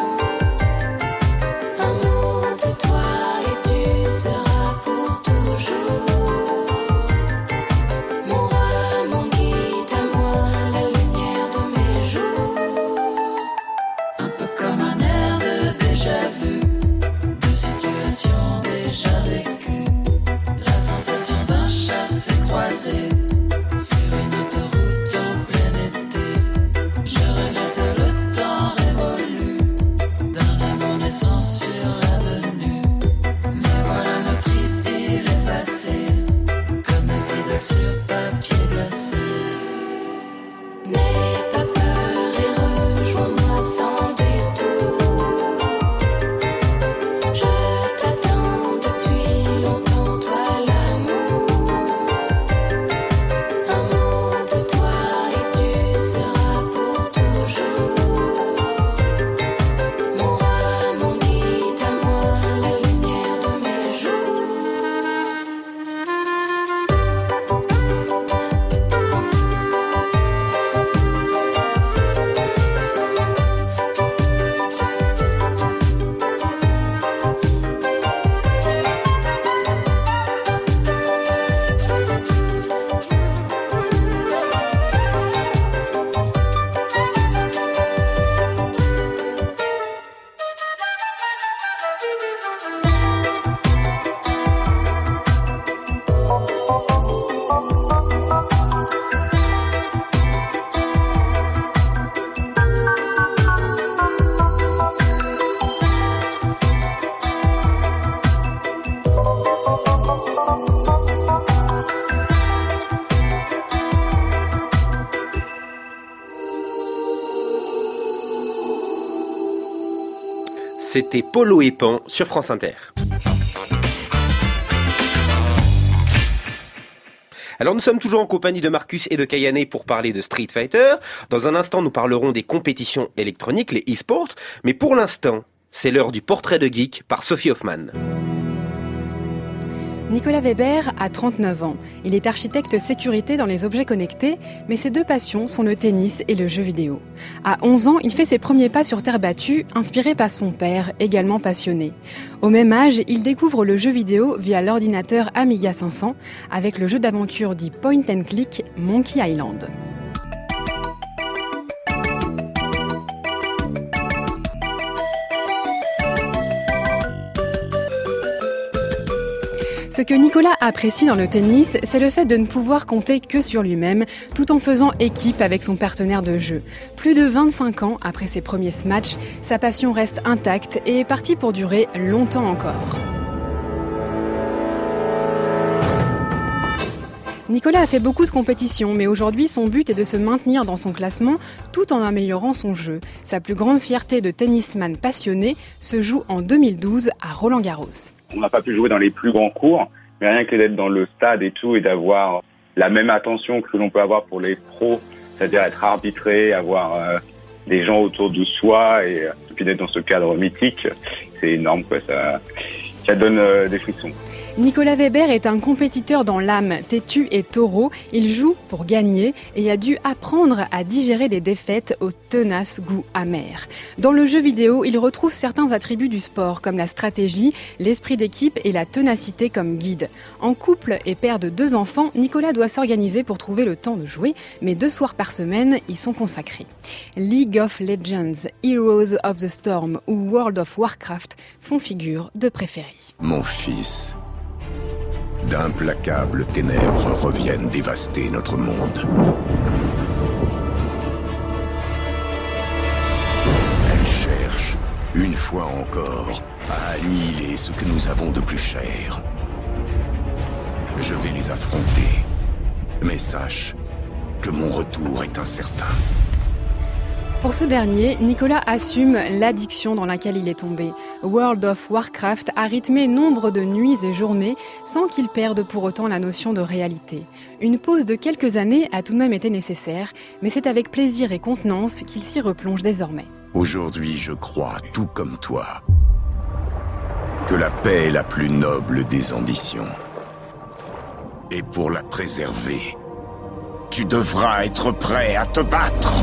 Un mot de toi et tu seras pour toujours. Mon roi, mon guide à moi, la lumière de mes jours. Un peu comme un air de déjà-vu, de situations déjà vécues. La sensation d'un chassé-croisé sur une autoroute en plein été. Je regrette le temps révolu d'un amour naissant sur l'avenue. Mais voilà notre idylle effacée, comme nos idoles sur papier glacé. N'aie pas peur et rejoins-moi sans détour. Je t'attends depuis longtemps, toi l'amour. Un mot de toi et tu seras pour toujours. Mon roi, mon guide à moi, la lumière de mes jours. C'était Polo et Pan sur France Inter. Alors nous sommes toujours en compagnie de Marcus et de Kayane pour parler de Street Fighter. Dans un instant, nous parlerons des compétitions électroniques, les e-sports. Mais pour l'instant, c'est l'heure du portrait de geek par Sophie Hoffman. Nicolas Weber a 39 ans. Il est architecte sécurité dans les objets connectés, mais ses deux passions sont le tennis et le jeu vidéo. À 11 ans, il fait ses premiers pas sur terre battue, inspiré par son père, également passionné. Au même âge, il découvre le jeu vidéo via l'ordinateur Amiga 500, avec le jeu d'aventure dit point and click Monkey Island. Ce que Nicolas apprécie dans le tennis, c'est le fait de ne pouvoir compter que sur lui-même, tout en faisant équipe avec son partenaire de jeu. Plus de 25 ans après ses premiers matchs, sa passion reste intacte et est partie pour durer longtemps encore. Nicolas a fait beaucoup de compétitions, mais aujourd'hui son but est de se maintenir dans son classement tout en améliorant son jeu. Sa plus grande fierté de tennisman passionné se joue en 2012 à Roland-Garros. On n'a pas pu jouer dans les plus grands cours, mais rien que d'être dans le stade et tout et d'avoir la même attention que l'on peut avoir pour les pros, c'est-à-dire être arbitré, avoir des gens autour de soi et puis d'être dans ce cadre mythique, c'est énorme, quoi. Ça donne des frissons. Nicolas Weber est un compétiteur dans l'âme, têtu et taureau. Il joue pour gagner et a dû apprendre à digérer les défaites au tenace goût amer. Dans le jeu vidéo, il retrouve certains attributs du sport comme la stratégie, l'esprit d'équipe et la ténacité comme guide. En couple et père de 2 enfants, Nicolas doit s'organiser pour trouver le temps de jouer, mais 2 soirs par semaine y sont consacrés. League of Legends, Heroes of the Storm ou World of Warcraft font figure de préférés. Mon fils, d'implacables ténèbres reviennent dévaster notre monde. Elles cherchent, une fois encore, à annihiler ce que nous avons de plus cher. Je vais les affronter, mais sache que mon retour est incertain. Pour ce dernier, Nicolas assume l'addiction dans laquelle il est tombé. World of Warcraft a rythmé nombre de nuits et journées sans qu'il perde pour autant la notion de réalité. Une pause de quelques années a tout de même été nécessaire, mais c'est avec plaisir et contenance qu'il s'y replonge désormais. Aujourd'hui, je crois, tout comme toi, que la paix est la plus noble des ambitions. Et pour la préserver, tu devras être prêt à te battre.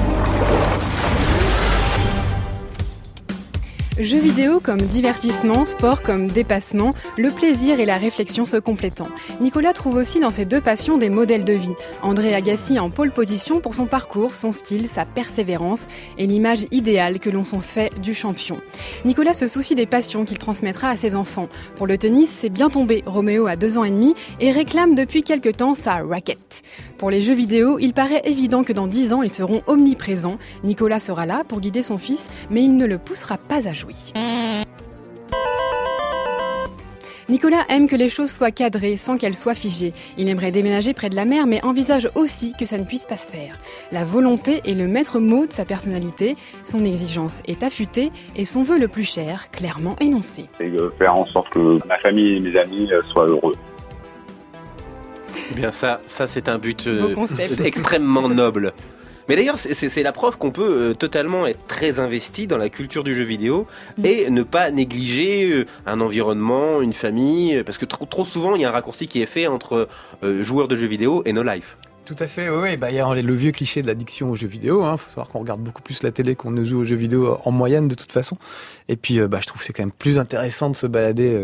Jeux vidéo comme divertissement, sport comme dépassement, le plaisir et la réflexion se complétant. Nicolas trouve aussi dans ses 2 passions des modèles de vie. André Agassi en pole position pour son parcours, son style, sa persévérance et l'image idéale que l'on s'en fait du champion. Nicolas se soucie des passions qu'il transmettra à ses enfants. Pour le tennis, c'est bien tombé. Roméo a 2 ans et demi et réclame depuis quelque temps sa raquette. Pour les jeux vidéo, il paraît évident que dans 10 ans, ils seront omniprésents. Nicolas sera là pour guider son fils, mais il ne le poussera pas à jouer. Nicolas aime que les choses soient cadrées sans qu'elles soient figées. Il aimerait déménager près de la mer, mais envisage aussi que ça ne puisse pas se faire. La volonté est le maître mot de sa personnalité, son exigence est affûtée et son vœu le plus cher, clairement énoncé. C'est de faire en sorte que ma famille et mes amis soient heureux. Eh bien ça c'est un but extrêmement noble. Mais d'ailleurs, c'est la preuve qu'on peut totalement être très investi dans la culture du jeu vidéo et ne pas négliger un environnement, une famille, parce que trop souvent, il y a un raccourci qui est fait entre joueurs de jeux vidéo et no life. Tout à fait, oui. Il y a le vieux cliché de l'addiction aux jeux vidéo. Faut savoir qu'on regarde beaucoup plus la télé qu'on ne joue aux jeux vidéo en moyenne de toute façon. Et puis, je trouve que c'est quand même plus intéressant de se balader,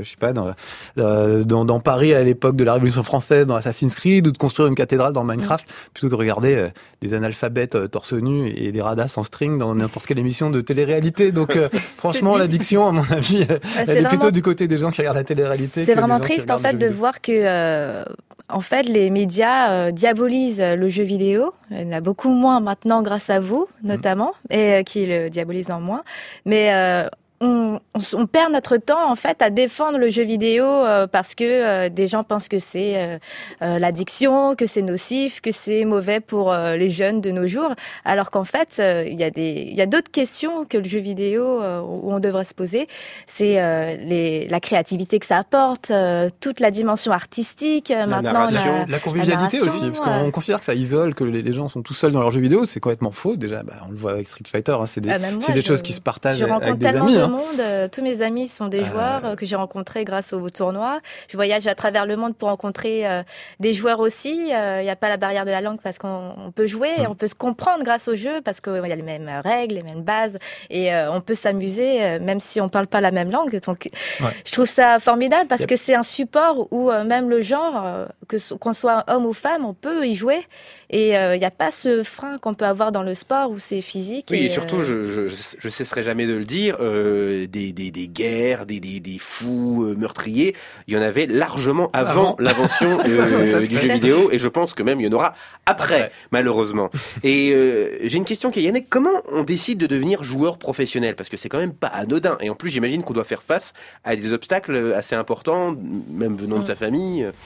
dans Paris à l'époque de la Révolution française, dans Assassin's Creed, ou de construire une cathédrale dans Minecraft, plutôt que de regarder des analphabètes torse nu et des radasses en string dans n'importe quelle émission de télé-réalité. Donc, franchement, l'addiction, à mon avis, elle est plutôt du côté des gens qui regardent la télé-réalité. C'est vraiment triste, en fait, de voir que... En fait, les médias diabolisent le jeu vidéo. Il y en a beaucoup moins maintenant grâce à vous, notamment, et qui le diabolisent en moins. Mais on perd notre temps en fait à défendre le jeu vidéo parce que des gens pensent que c'est l'addiction, que c'est nocif, que c'est mauvais pour les jeunes de nos jours, alors qu'en fait il y a d'autres questions que le jeu vidéo où on devrait se poser. C'est la créativité que ça apporte, toute la dimension artistique. Maintenant, la convivialité aussi, parce qu'on considère que ça isole, que les gens sont tout seuls dans leurs jeux vidéo. C'est complètement faux. Déjà, on le voit avec Street Fighter. C'est des choses qui se partagent avec des amis. Tous mes amis sont des joueurs que j'ai rencontrés grâce au tournoi. Je voyage à travers le monde pour rencontrer des joueurs aussi. Il n'y a pas la barrière de la langue parce qu'on peut jouer, on peut se comprendre grâce au jeu parce qu'il y a les mêmes règles, les mêmes bases et on peut s'amuser même si on ne parle pas la même langue. Donc, je trouve ça formidable parce que c'est un support où même le genre, qu'on soit homme ou femme, on peut y jouer. Et il n'y a pas ce frein qu'on peut avoir dans le sport où c'est physique. Oui, et surtout, je cesserai jamais de le dire, des guerres, des fous meurtriers, il y en avait largement avant l'invention du jeu vidéo, et je pense que même il y en aura après. Malheureusement. Et j'ai une question qui est, Yannick, comment on décide de devenir joueur professionnel? Parce que c'est quand même pas anodin, et en plus j'imagine qu'on doit faire face à des obstacles assez importants, même venant de sa famille.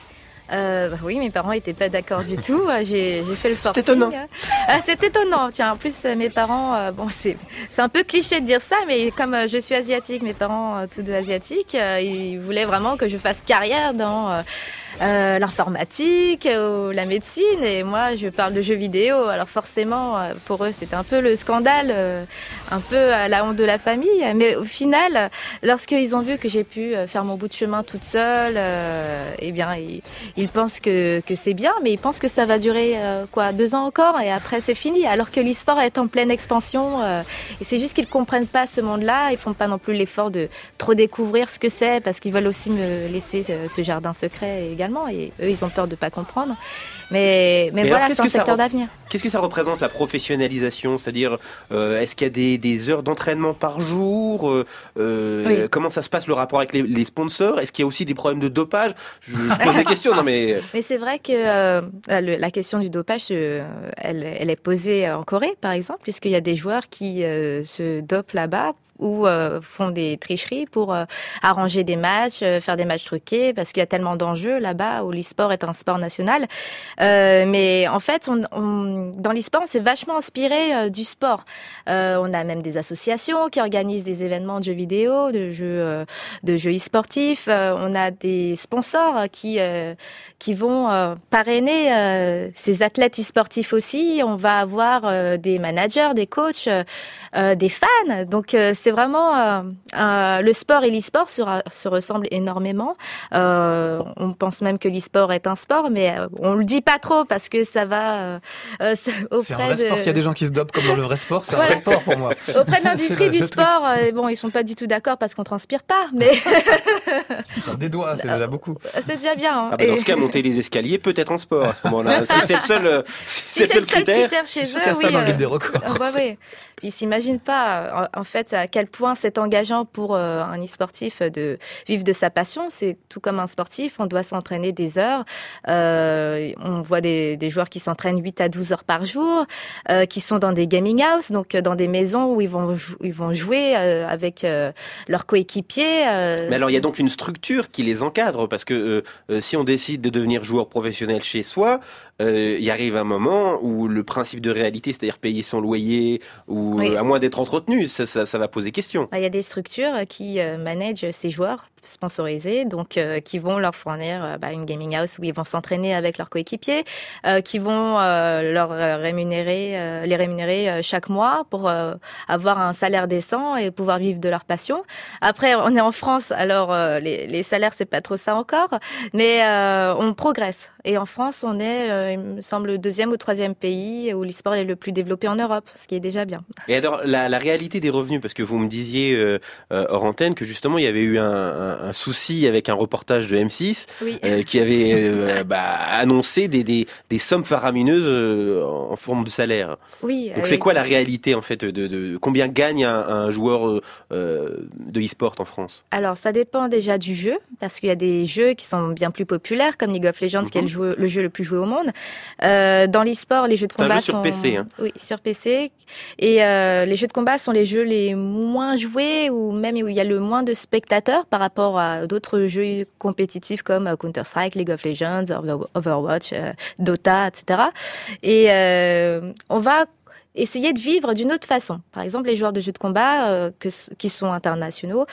Oui, mes parents n'étaient pas d'accord du tout. J'ai fait le forcing. C'est étonnant. C'est étonnant. Tiens, en plus, mes parents, c'est un peu cliché de dire ça, mais comme je suis asiatique, mes parents, tous deux asiatiques, ils voulaient vraiment que je fasse carrière dans l'informatique ou la médecine. Et moi, je parle de jeux vidéo. Alors forcément, pour eux, c'était un peu le scandale, un peu à la honte de la famille. Mais au final, lorsqu'ils ont vu que j'ai pu faire mon bout de chemin toute seule, eh bien, ils pensent que c'est bien, mais ils pensent que ça va durer 2 ans encore et après c'est fini. Alors que l'e-sport est en pleine expansion et c'est juste qu'ils comprennent pas ce monde-là. Ils font pas non plus l'effort de trop découvrir ce que c'est parce qu'ils veulent aussi me laisser ce jardin secret également. Et eux, ils ont peur de pas comprendre. Mais voilà, c'est un secteur d'avenir. Qu'est-ce que ça représente la professionnalisation ? C'est-à-dire, est-ce qu'il y a des heures d'entraînement par jour ? Oui. Comment ça se passe le rapport avec les sponsors ? Est-ce qu'il y a aussi des problèmes de dopage ? Je pose des questions, non mais... Mais c'est vrai que la question du dopage, elle est posée en Corée, par exemple, puisqu'il y a des joueurs qui se dopent là-bas ou font des tricheries pour arranger des matchs, faire des matchs truqués, parce qu'il y a tellement d'enjeux là-bas où l'e-sport est un sport national. Mais en fait, dans l'e-sport, on s'est vachement inspiré du sport. On a même des associations qui organisent des événements de jeux vidéo, de jeux e-sportifs. On a des sponsors qui vont parrainer ces athlètes e-sportifs aussi. On va avoir des managers, des coachs, des fans. Donc c'est vraiment le sport et l'e-sport se ressemblent énormément. On pense même que l'e-sport est un sport, mais on le dit pas trop parce que ça va c'est un vrai sport. S'il y a des gens qui se dopent comme dans le vrai sport, c'est un vrai sport pour moi. Auprès de l'industrie du sport, bon, ils sont pas du tout d'accord parce qu'on transpire pas, mais tu perds des doigts, c'est déjà beaucoup. C'est déjà bien. Hein. Dans ce cas, monter les escaliers peut être un sport à ce moment-là. Si c'est le seul, si c'est le seul critère chez eux, ça dans le livre des records. Oui. Ils s'imaginent pas, en fait, à quel point c'est engageant pour un e-sportif de vivre de sa passion. C'est tout comme un sportif, on doit s'entraîner des heures. On voit des joueurs qui s'entraînent 8 à 12 heures par jour, qui sont dans des gaming house, donc dans des maisons où ils vont jouer avec leurs coéquipiers. Mais alors, il y a donc une structure qui les encadre, parce que si on décide de devenir joueur professionnel chez soi, il arrive un moment où le principe de réalité, c'est-à-dire payer son loyer ou à moins d'être entretenu, ça va poser question. Il y a des structures qui managent ces joueurs sponsorisés, donc qui vont leur fournir une gaming house où ils vont s'entraîner avec leurs coéquipiers, qui vont les rémunérer chaque mois pour avoir un salaire décent et pouvoir vivre de leur passion. Après, on est en France, alors les salaires, c'est pas trop ça encore, mais on progresse. Et en France, on est, il me semble, le 2e ou 3e pays où l'e-sport est le plus développé en Europe, ce qui est déjà bien. Et alors, la réalité des revenus, parce que vous me disiez hors antenne que justement, il y avait eu un souci avec un reportage de M6 qui avait annoncé des sommes faramineuses en forme de salaire. Oui. Donc c'est quoi la réalité en fait de combien gagne un joueur de e-sport en France ? Alors ça dépend déjà du jeu, parce qu'il y a des jeux qui sont bien plus populaires, comme League of Legends, qui est le jeu le plus joué au monde. Dans l'e-sport, les jeux de combat sont... C'est un jeu sur PC. Hein. Oui, sur PC. Et les jeux de combat sont les jeux les moins joués, ou même où il y a le moins de spectateurs par rapport à d'autres jeux compétitifs comme Counter-Strike, League of Legends, Overwatch, Dota, etc. Et on va essayer de vivre d'une autre façon. Par exemple, les joueurs de jeux de combat qui sont internationaux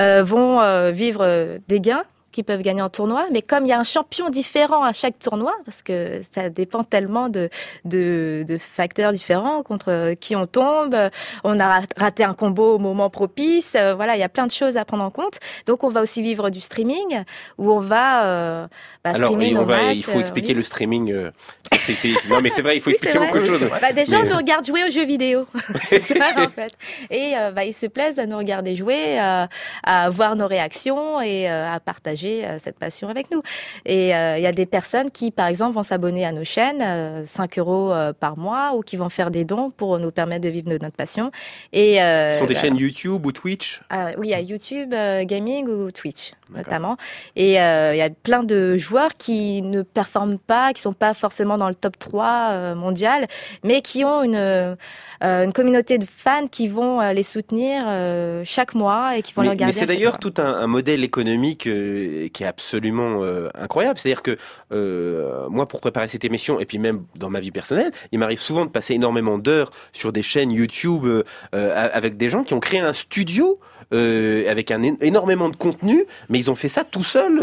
vont vivre des gains qui peuvent gagner en tournoi, mais comme il y a un champion différent à chaque tournoi, parce que ça dépend tellement de facteurs différents contre qui on tombe, on a raté un combo au moment propice, voilà, il y a plein de choses à prendre en compte. Donc on va aussi vivre du streaming, où on va streamer nos matchs. Il faut expliquer le streaming. Non mais c'est vrai, il faut expliquer beaucoup de choses. Déjà, on nous regarde jouer aux jeux vidéo, c'est ça en fait. Et ils se plaisent à nous regarder jouer, à voir nos réactions et à partager cette passion avec nous. Et il y a des personnes qui, par exemple, vont s'abonner à nos chaînes, 5 € par mois, ou qui vont faire des dons pour nous permettre de vivre de notre passion. Et ce sont des chaînes YouTube ou Twitch ? Oui, il y a YouTube Gaming ou Twitch, notamment. Et il y a plein de joueurs qui ne performent pas, qui sont pas forcément dans le top 3 mondial, mais qui ont une communauté de fans qui vont les soutenir chaque mois et qui vont les regarder. Mais c'est d'ailleurs tout un modèle économique qui est absolument incroyable. C'est-à-dire que moi, pour préparer cette émission, et puis même dans ma vie personnelle, il m'arrive souvent de passer énormément d'heures sur des chaînes YouTube avec des gens qui ont créé un studio avec énormément de contenu, mais ils ont fait ça tout seuls,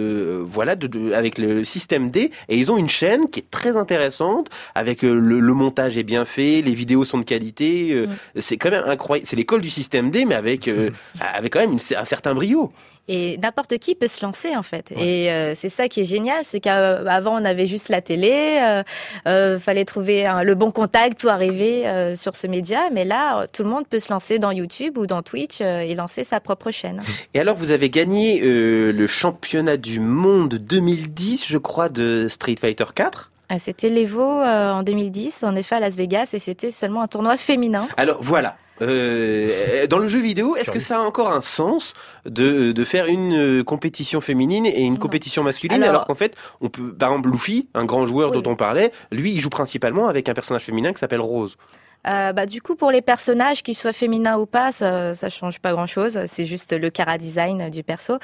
avec le système D, et ils ont une chaîne qui est très intéressante, avec le montage est bien fait, les vidéos sont de qualité, c'est quand même incroyable. C'est l'école du système D, mais avec quand même un certain brio. Et n'importe qui peut se lancer en fait. Ouais. Et c'est ça qui est génial, c'est qu'avant on avait juste la télé, fallait trouver le bon contact pour arriver sur ce média, mais là tout le monde peut se lancer dans YouTube ou dans Twitch et lancer sa propre chaîne. Et alors vous avez gagné le championnat du monde 2010, je crois, de Street Fighter 4. C'était l'Evo en 2010, en effet à Las Vegas, et c'était seulement un tournoi féminin. Alors voilà. Dans le jeu vidéo, est-ce que ça a encore un sens de faire une compétition féminine et une compétition masculine, alors qu'en fait, on peut, par exemple, Luffy, un grand joueur dont on parlait, lui, il joue principalement avec un personnage féminin qui s'appelle Rose. Du coup, pour les personnages, qu'ils soient féminins ou pas, ça change pas grand-chose. C'est juste le chara-design du perso.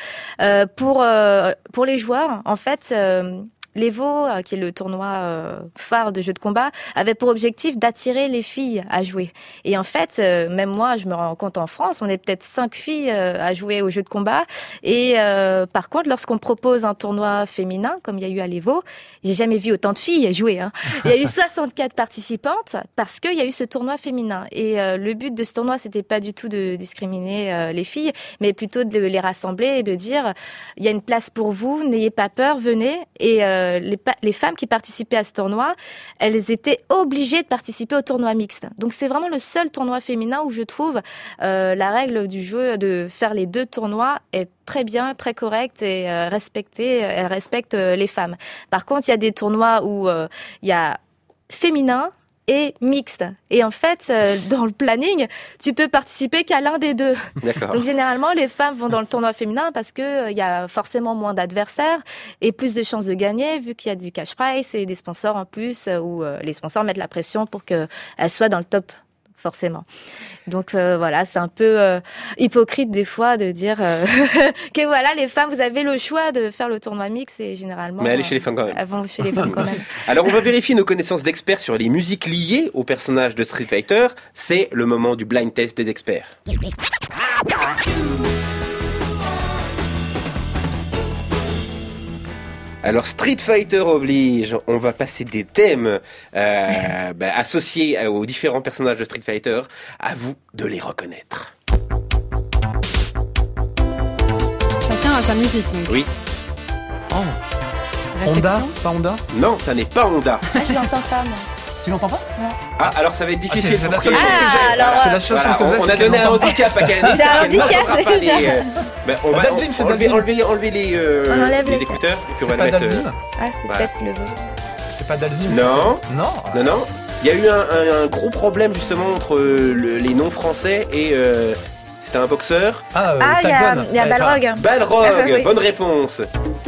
Pour les joueurs, en fait... L'Evo, qui est le tournoi phare de jeux de combat, avait pour objectif d'attirer les filles à jouer. Et en fait, même moi, je me rends compte en France, on est peut-être 5 filles à jouer aux jeux de combat. Et par contre, lorsqu'on propose un tournoi féminin, comme il y a eu à l'Evo, j'ai jamais vu autant de filles jouer. Il y a eu 64 participantes parce qu'il y a eu ce tournoi féminin. Et le but de ce tournoi, c'était pas du tout de discriminer les filles, mais plutôt de les rassembler et de dire, il y a une place pour vous, n'ayez pas peur, venez. Et les femmes qui participaient à ce tournoi, elles étaient obligées de participer au tournoi mixte. Donc c'est vraiment le seul tournoi féminin où je trouve la règle du jeu de faire les 2 tournois est très bien, très correcte et elle respecte les femmes. Par contre, il y a des tournois où il y a féminin et mixte. Et en fait, dans le planning, tu peux participer qu'à l'un des 2. D'accord. Donc généralement, les femmes vont dans le tournoi féminin parce que il y a forcément moins d'adversaires et plus de chances de gagner vu qu'il y a du cash prize et des sponsors en plus où les sponsors mettent la pression pour qu'elles soient dans le top. Forcément. Donc voilà, c'est un peu hypocrite des fois de dire que voilà, les femmes, vous avez le choix de faire le tournoi mix et généralement... Mais allez chez les femmes quand même. Elles vont chez les femmes quand même. Alors on va vérifier nos connaissances d'experts sur les musiques liées aux personnages de Street Fighter. C'est le moment du blind test des experts. Alors Street Fighter oblige, on va passer des thèmes associés aux différents personnages de Street Fighter. À vous de les reconnaître. Chacun a sa musique. Donc. Oui. Honda, c'est pas Honda? Non, ça n'est pas Honda. Je l'entends pas moi. Tu l'entends pas? Non. Ah, alors ça va être difficile. C'est la seule chose que j'ai. C'est la seule chose que j'ai. On a donné un handicap à Kanye. C'est un handicap déjà. On va enlever les écouteurs. C'est pas Dalsim? C'est peut-être le vôtre. C'est pas Dalsim? Non. Non. Il y a eu un gros problème justement entre les noms français et c'était un boxeur. Il y a Balrog. Balrog, bonne réponse.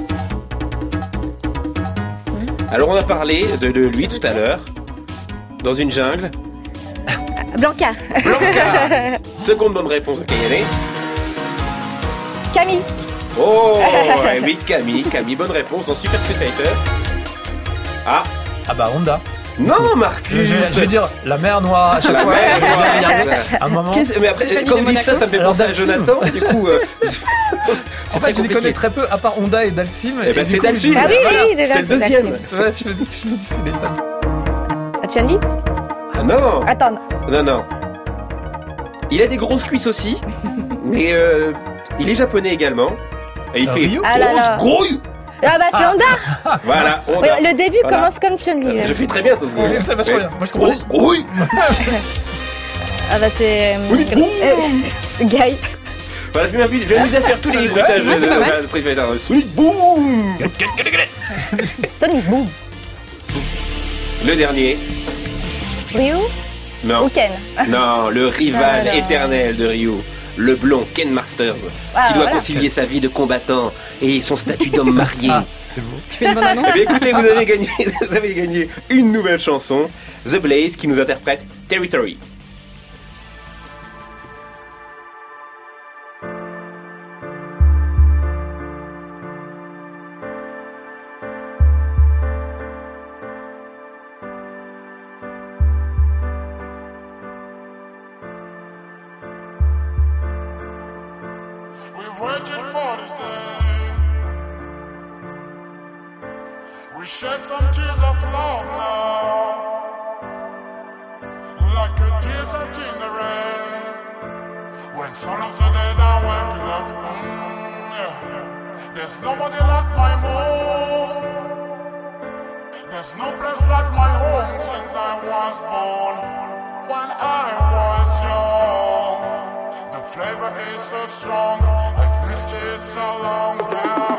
Alors on a parlé de lui tout à l'heure. Dans une jungle. Blanca. Seconde bonne réponse. Ok, allez. Camille. Oh, oui, Camille, bonne réponse en Super Street Fighter. Ah bah Honda. Non, Marcus. Je veux dire, la mer noire à chaque fois. Un moment. Mais après, quand vous dites ça, ça me fait penser à Jonathan. Du coup, en fait, je les connais très peu, à part Honda et Dalsim. Et ben c'est Dalsim. Ah oui, c'était le deuxième. Ouais, je me dis c'est les femmes. Chun-Li? Ah non. Attends. Non. Il a des grosses cuisses aussi, mais il est japonais également. Et il fait gros. Ah bah c'est Honda. Voilà, Honda. Le début commence comme Chun-Li. Je fais très bien ton oui, ça va bien. Moi je comprends. Ah bah c'est Guy. Voilà, je vais m'amuser à faire tous les bruitages de Street Fighter. Sonic Boom. Sonic Boom. Le dernier. Ryu? Non. Ou Ken? Non, le rival éternel de Ryu. Le blond Ken Masters, qui doit concilier sa vie de combattant et son statut d'homme marié. C'est beau. Tu fais une bonne annonce? Écoutez, vous avez gagné une nouvelle chanson, The Blaze, qui nous interprète Territory. We've waited for this day. We shed some tears of love now, like a desert in the rain. When some of the dead are waking up, yeah. There's nobody like my mom. There's no place like my home since I was born. When I was young, the flavor is so strong. I've missed it so long now.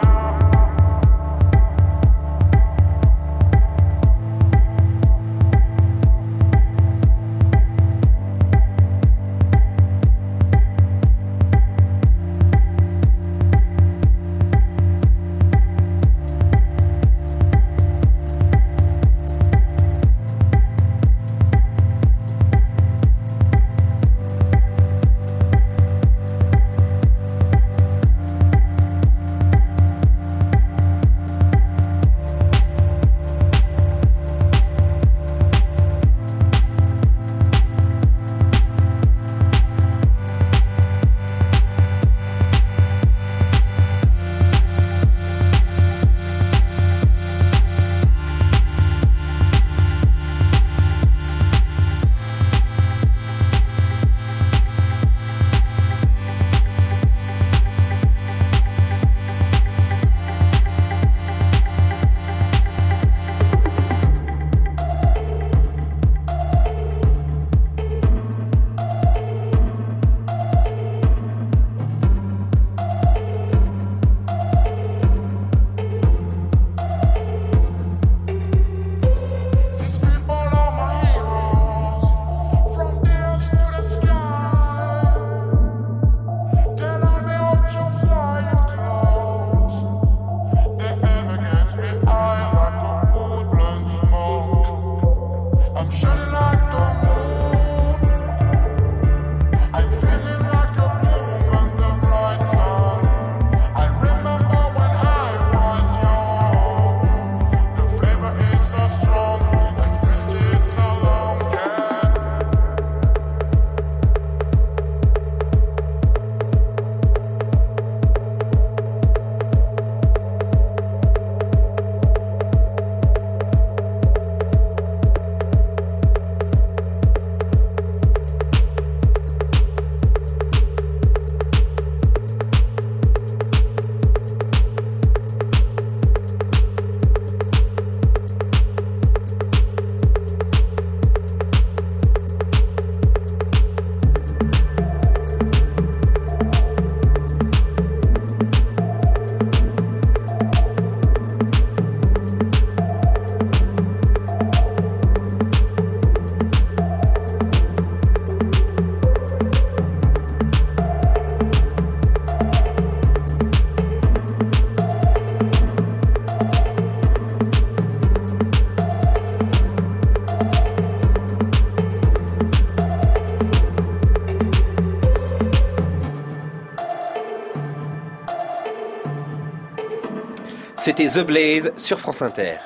C'était The Blaze sur France Inter.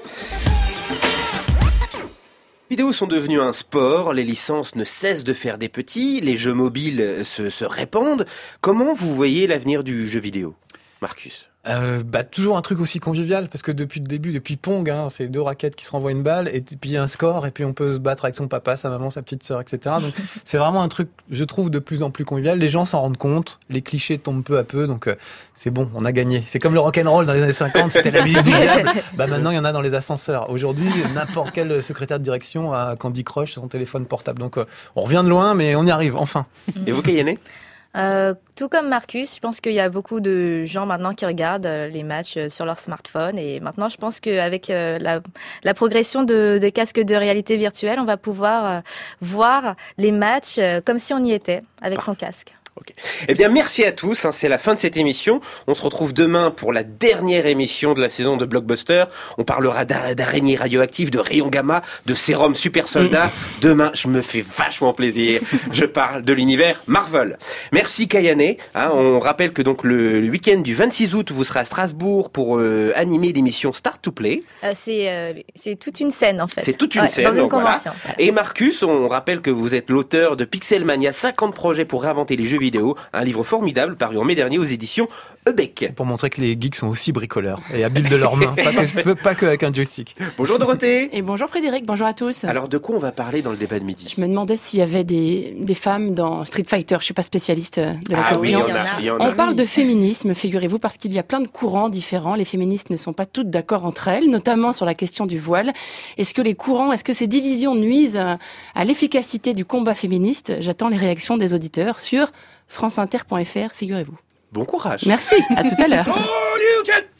Les vidéos sont devenues un sport, les licences ne cessent de faire des petits, les jeux mobiles se répandent. Comment vous voyez l'avenir du jeu vidéo, Marcus ? Toujours un truc aussi convivial, parce que depuis le début, depuis Pong, c'est 2 raquettes qui se renvoient une balle, et puis il y a un score, et puis on peut se battre avec son papa, sa maman, sa petite sœur, etc. Donc c'est vraiment un truc, je trouve, de plus en plus convivial. Les gens s'en rendent compte, les clichés tombent peu à peu, donc c'est bon, on a gagné. C'est comme le rock'n'roll dans les années 50, c'était la musique du diable. Maintenant, il y en a dans les ascenseurs. Aujourd'hui, n'importe quel secrétaire de direction a Candy Crush sur son téléphone portable. Donc on revient de loin, mais on y arrive, enfin. Et vous, Kayane ? Tout comme Marcus, je pense qu'il y a beaucoup de gens maintenant qui regardent les matchs sur leur smartphone, et maintenant je pense qu'avec la progression des casques de réalité virtuelle, on va pouvoir voir les matchs comme si on y était avec son casque. Okay. Eh bien, merci à tous. C'est la fin de cette émission. On se retrouve demain pour la dernière émission de la saison de Blockbuster. On parlera d'araignées radioactives, de rayons gamma, de sérum super soldat. Demain, je me fais vachement plaisir. Je parle de l'univers Marvel. Merci Kayane. On rappelle que donc le week-end du 26 août, vous serez à Strasbourg pour animer l'émission Start to Play. C'est toute une scène en fait. C'est toute une scène. Dans une convention. Voilà. Et Marcus, on rappelle que vous êtes l'auteur de Pixelmania, 50 projets pour réinventer les jeux vidéo vidéo, un livre formidable paru en mai dernier aux éditions Ebec. Pour montrer que les geeks sont aussi bricoleurs et habiles de leurs mains, pas que avec un joystick. Bonjour Dorothée. Et bonjour Frédéric, bonjour à tous. Alors de quoi on va parler dans le débat de midi? Je me demandais s'il y avait des femmes dans Street Fighter, je suis pas spécialiste de la question. Oui, il y en a. On parle de féminisme, figurez-vous, parce qu'il y a plein de courants différents. Les féministes ne sont pas toutes d'accord entre elles, notamment sur la question du voile. Est-ce que ces divisions nuisent à l'efficacité du combat féministe? J'attends les réactions des auditeurs sur franceinter.fr, figurez-vous. Bon courage. Merci, à tout à l'heure.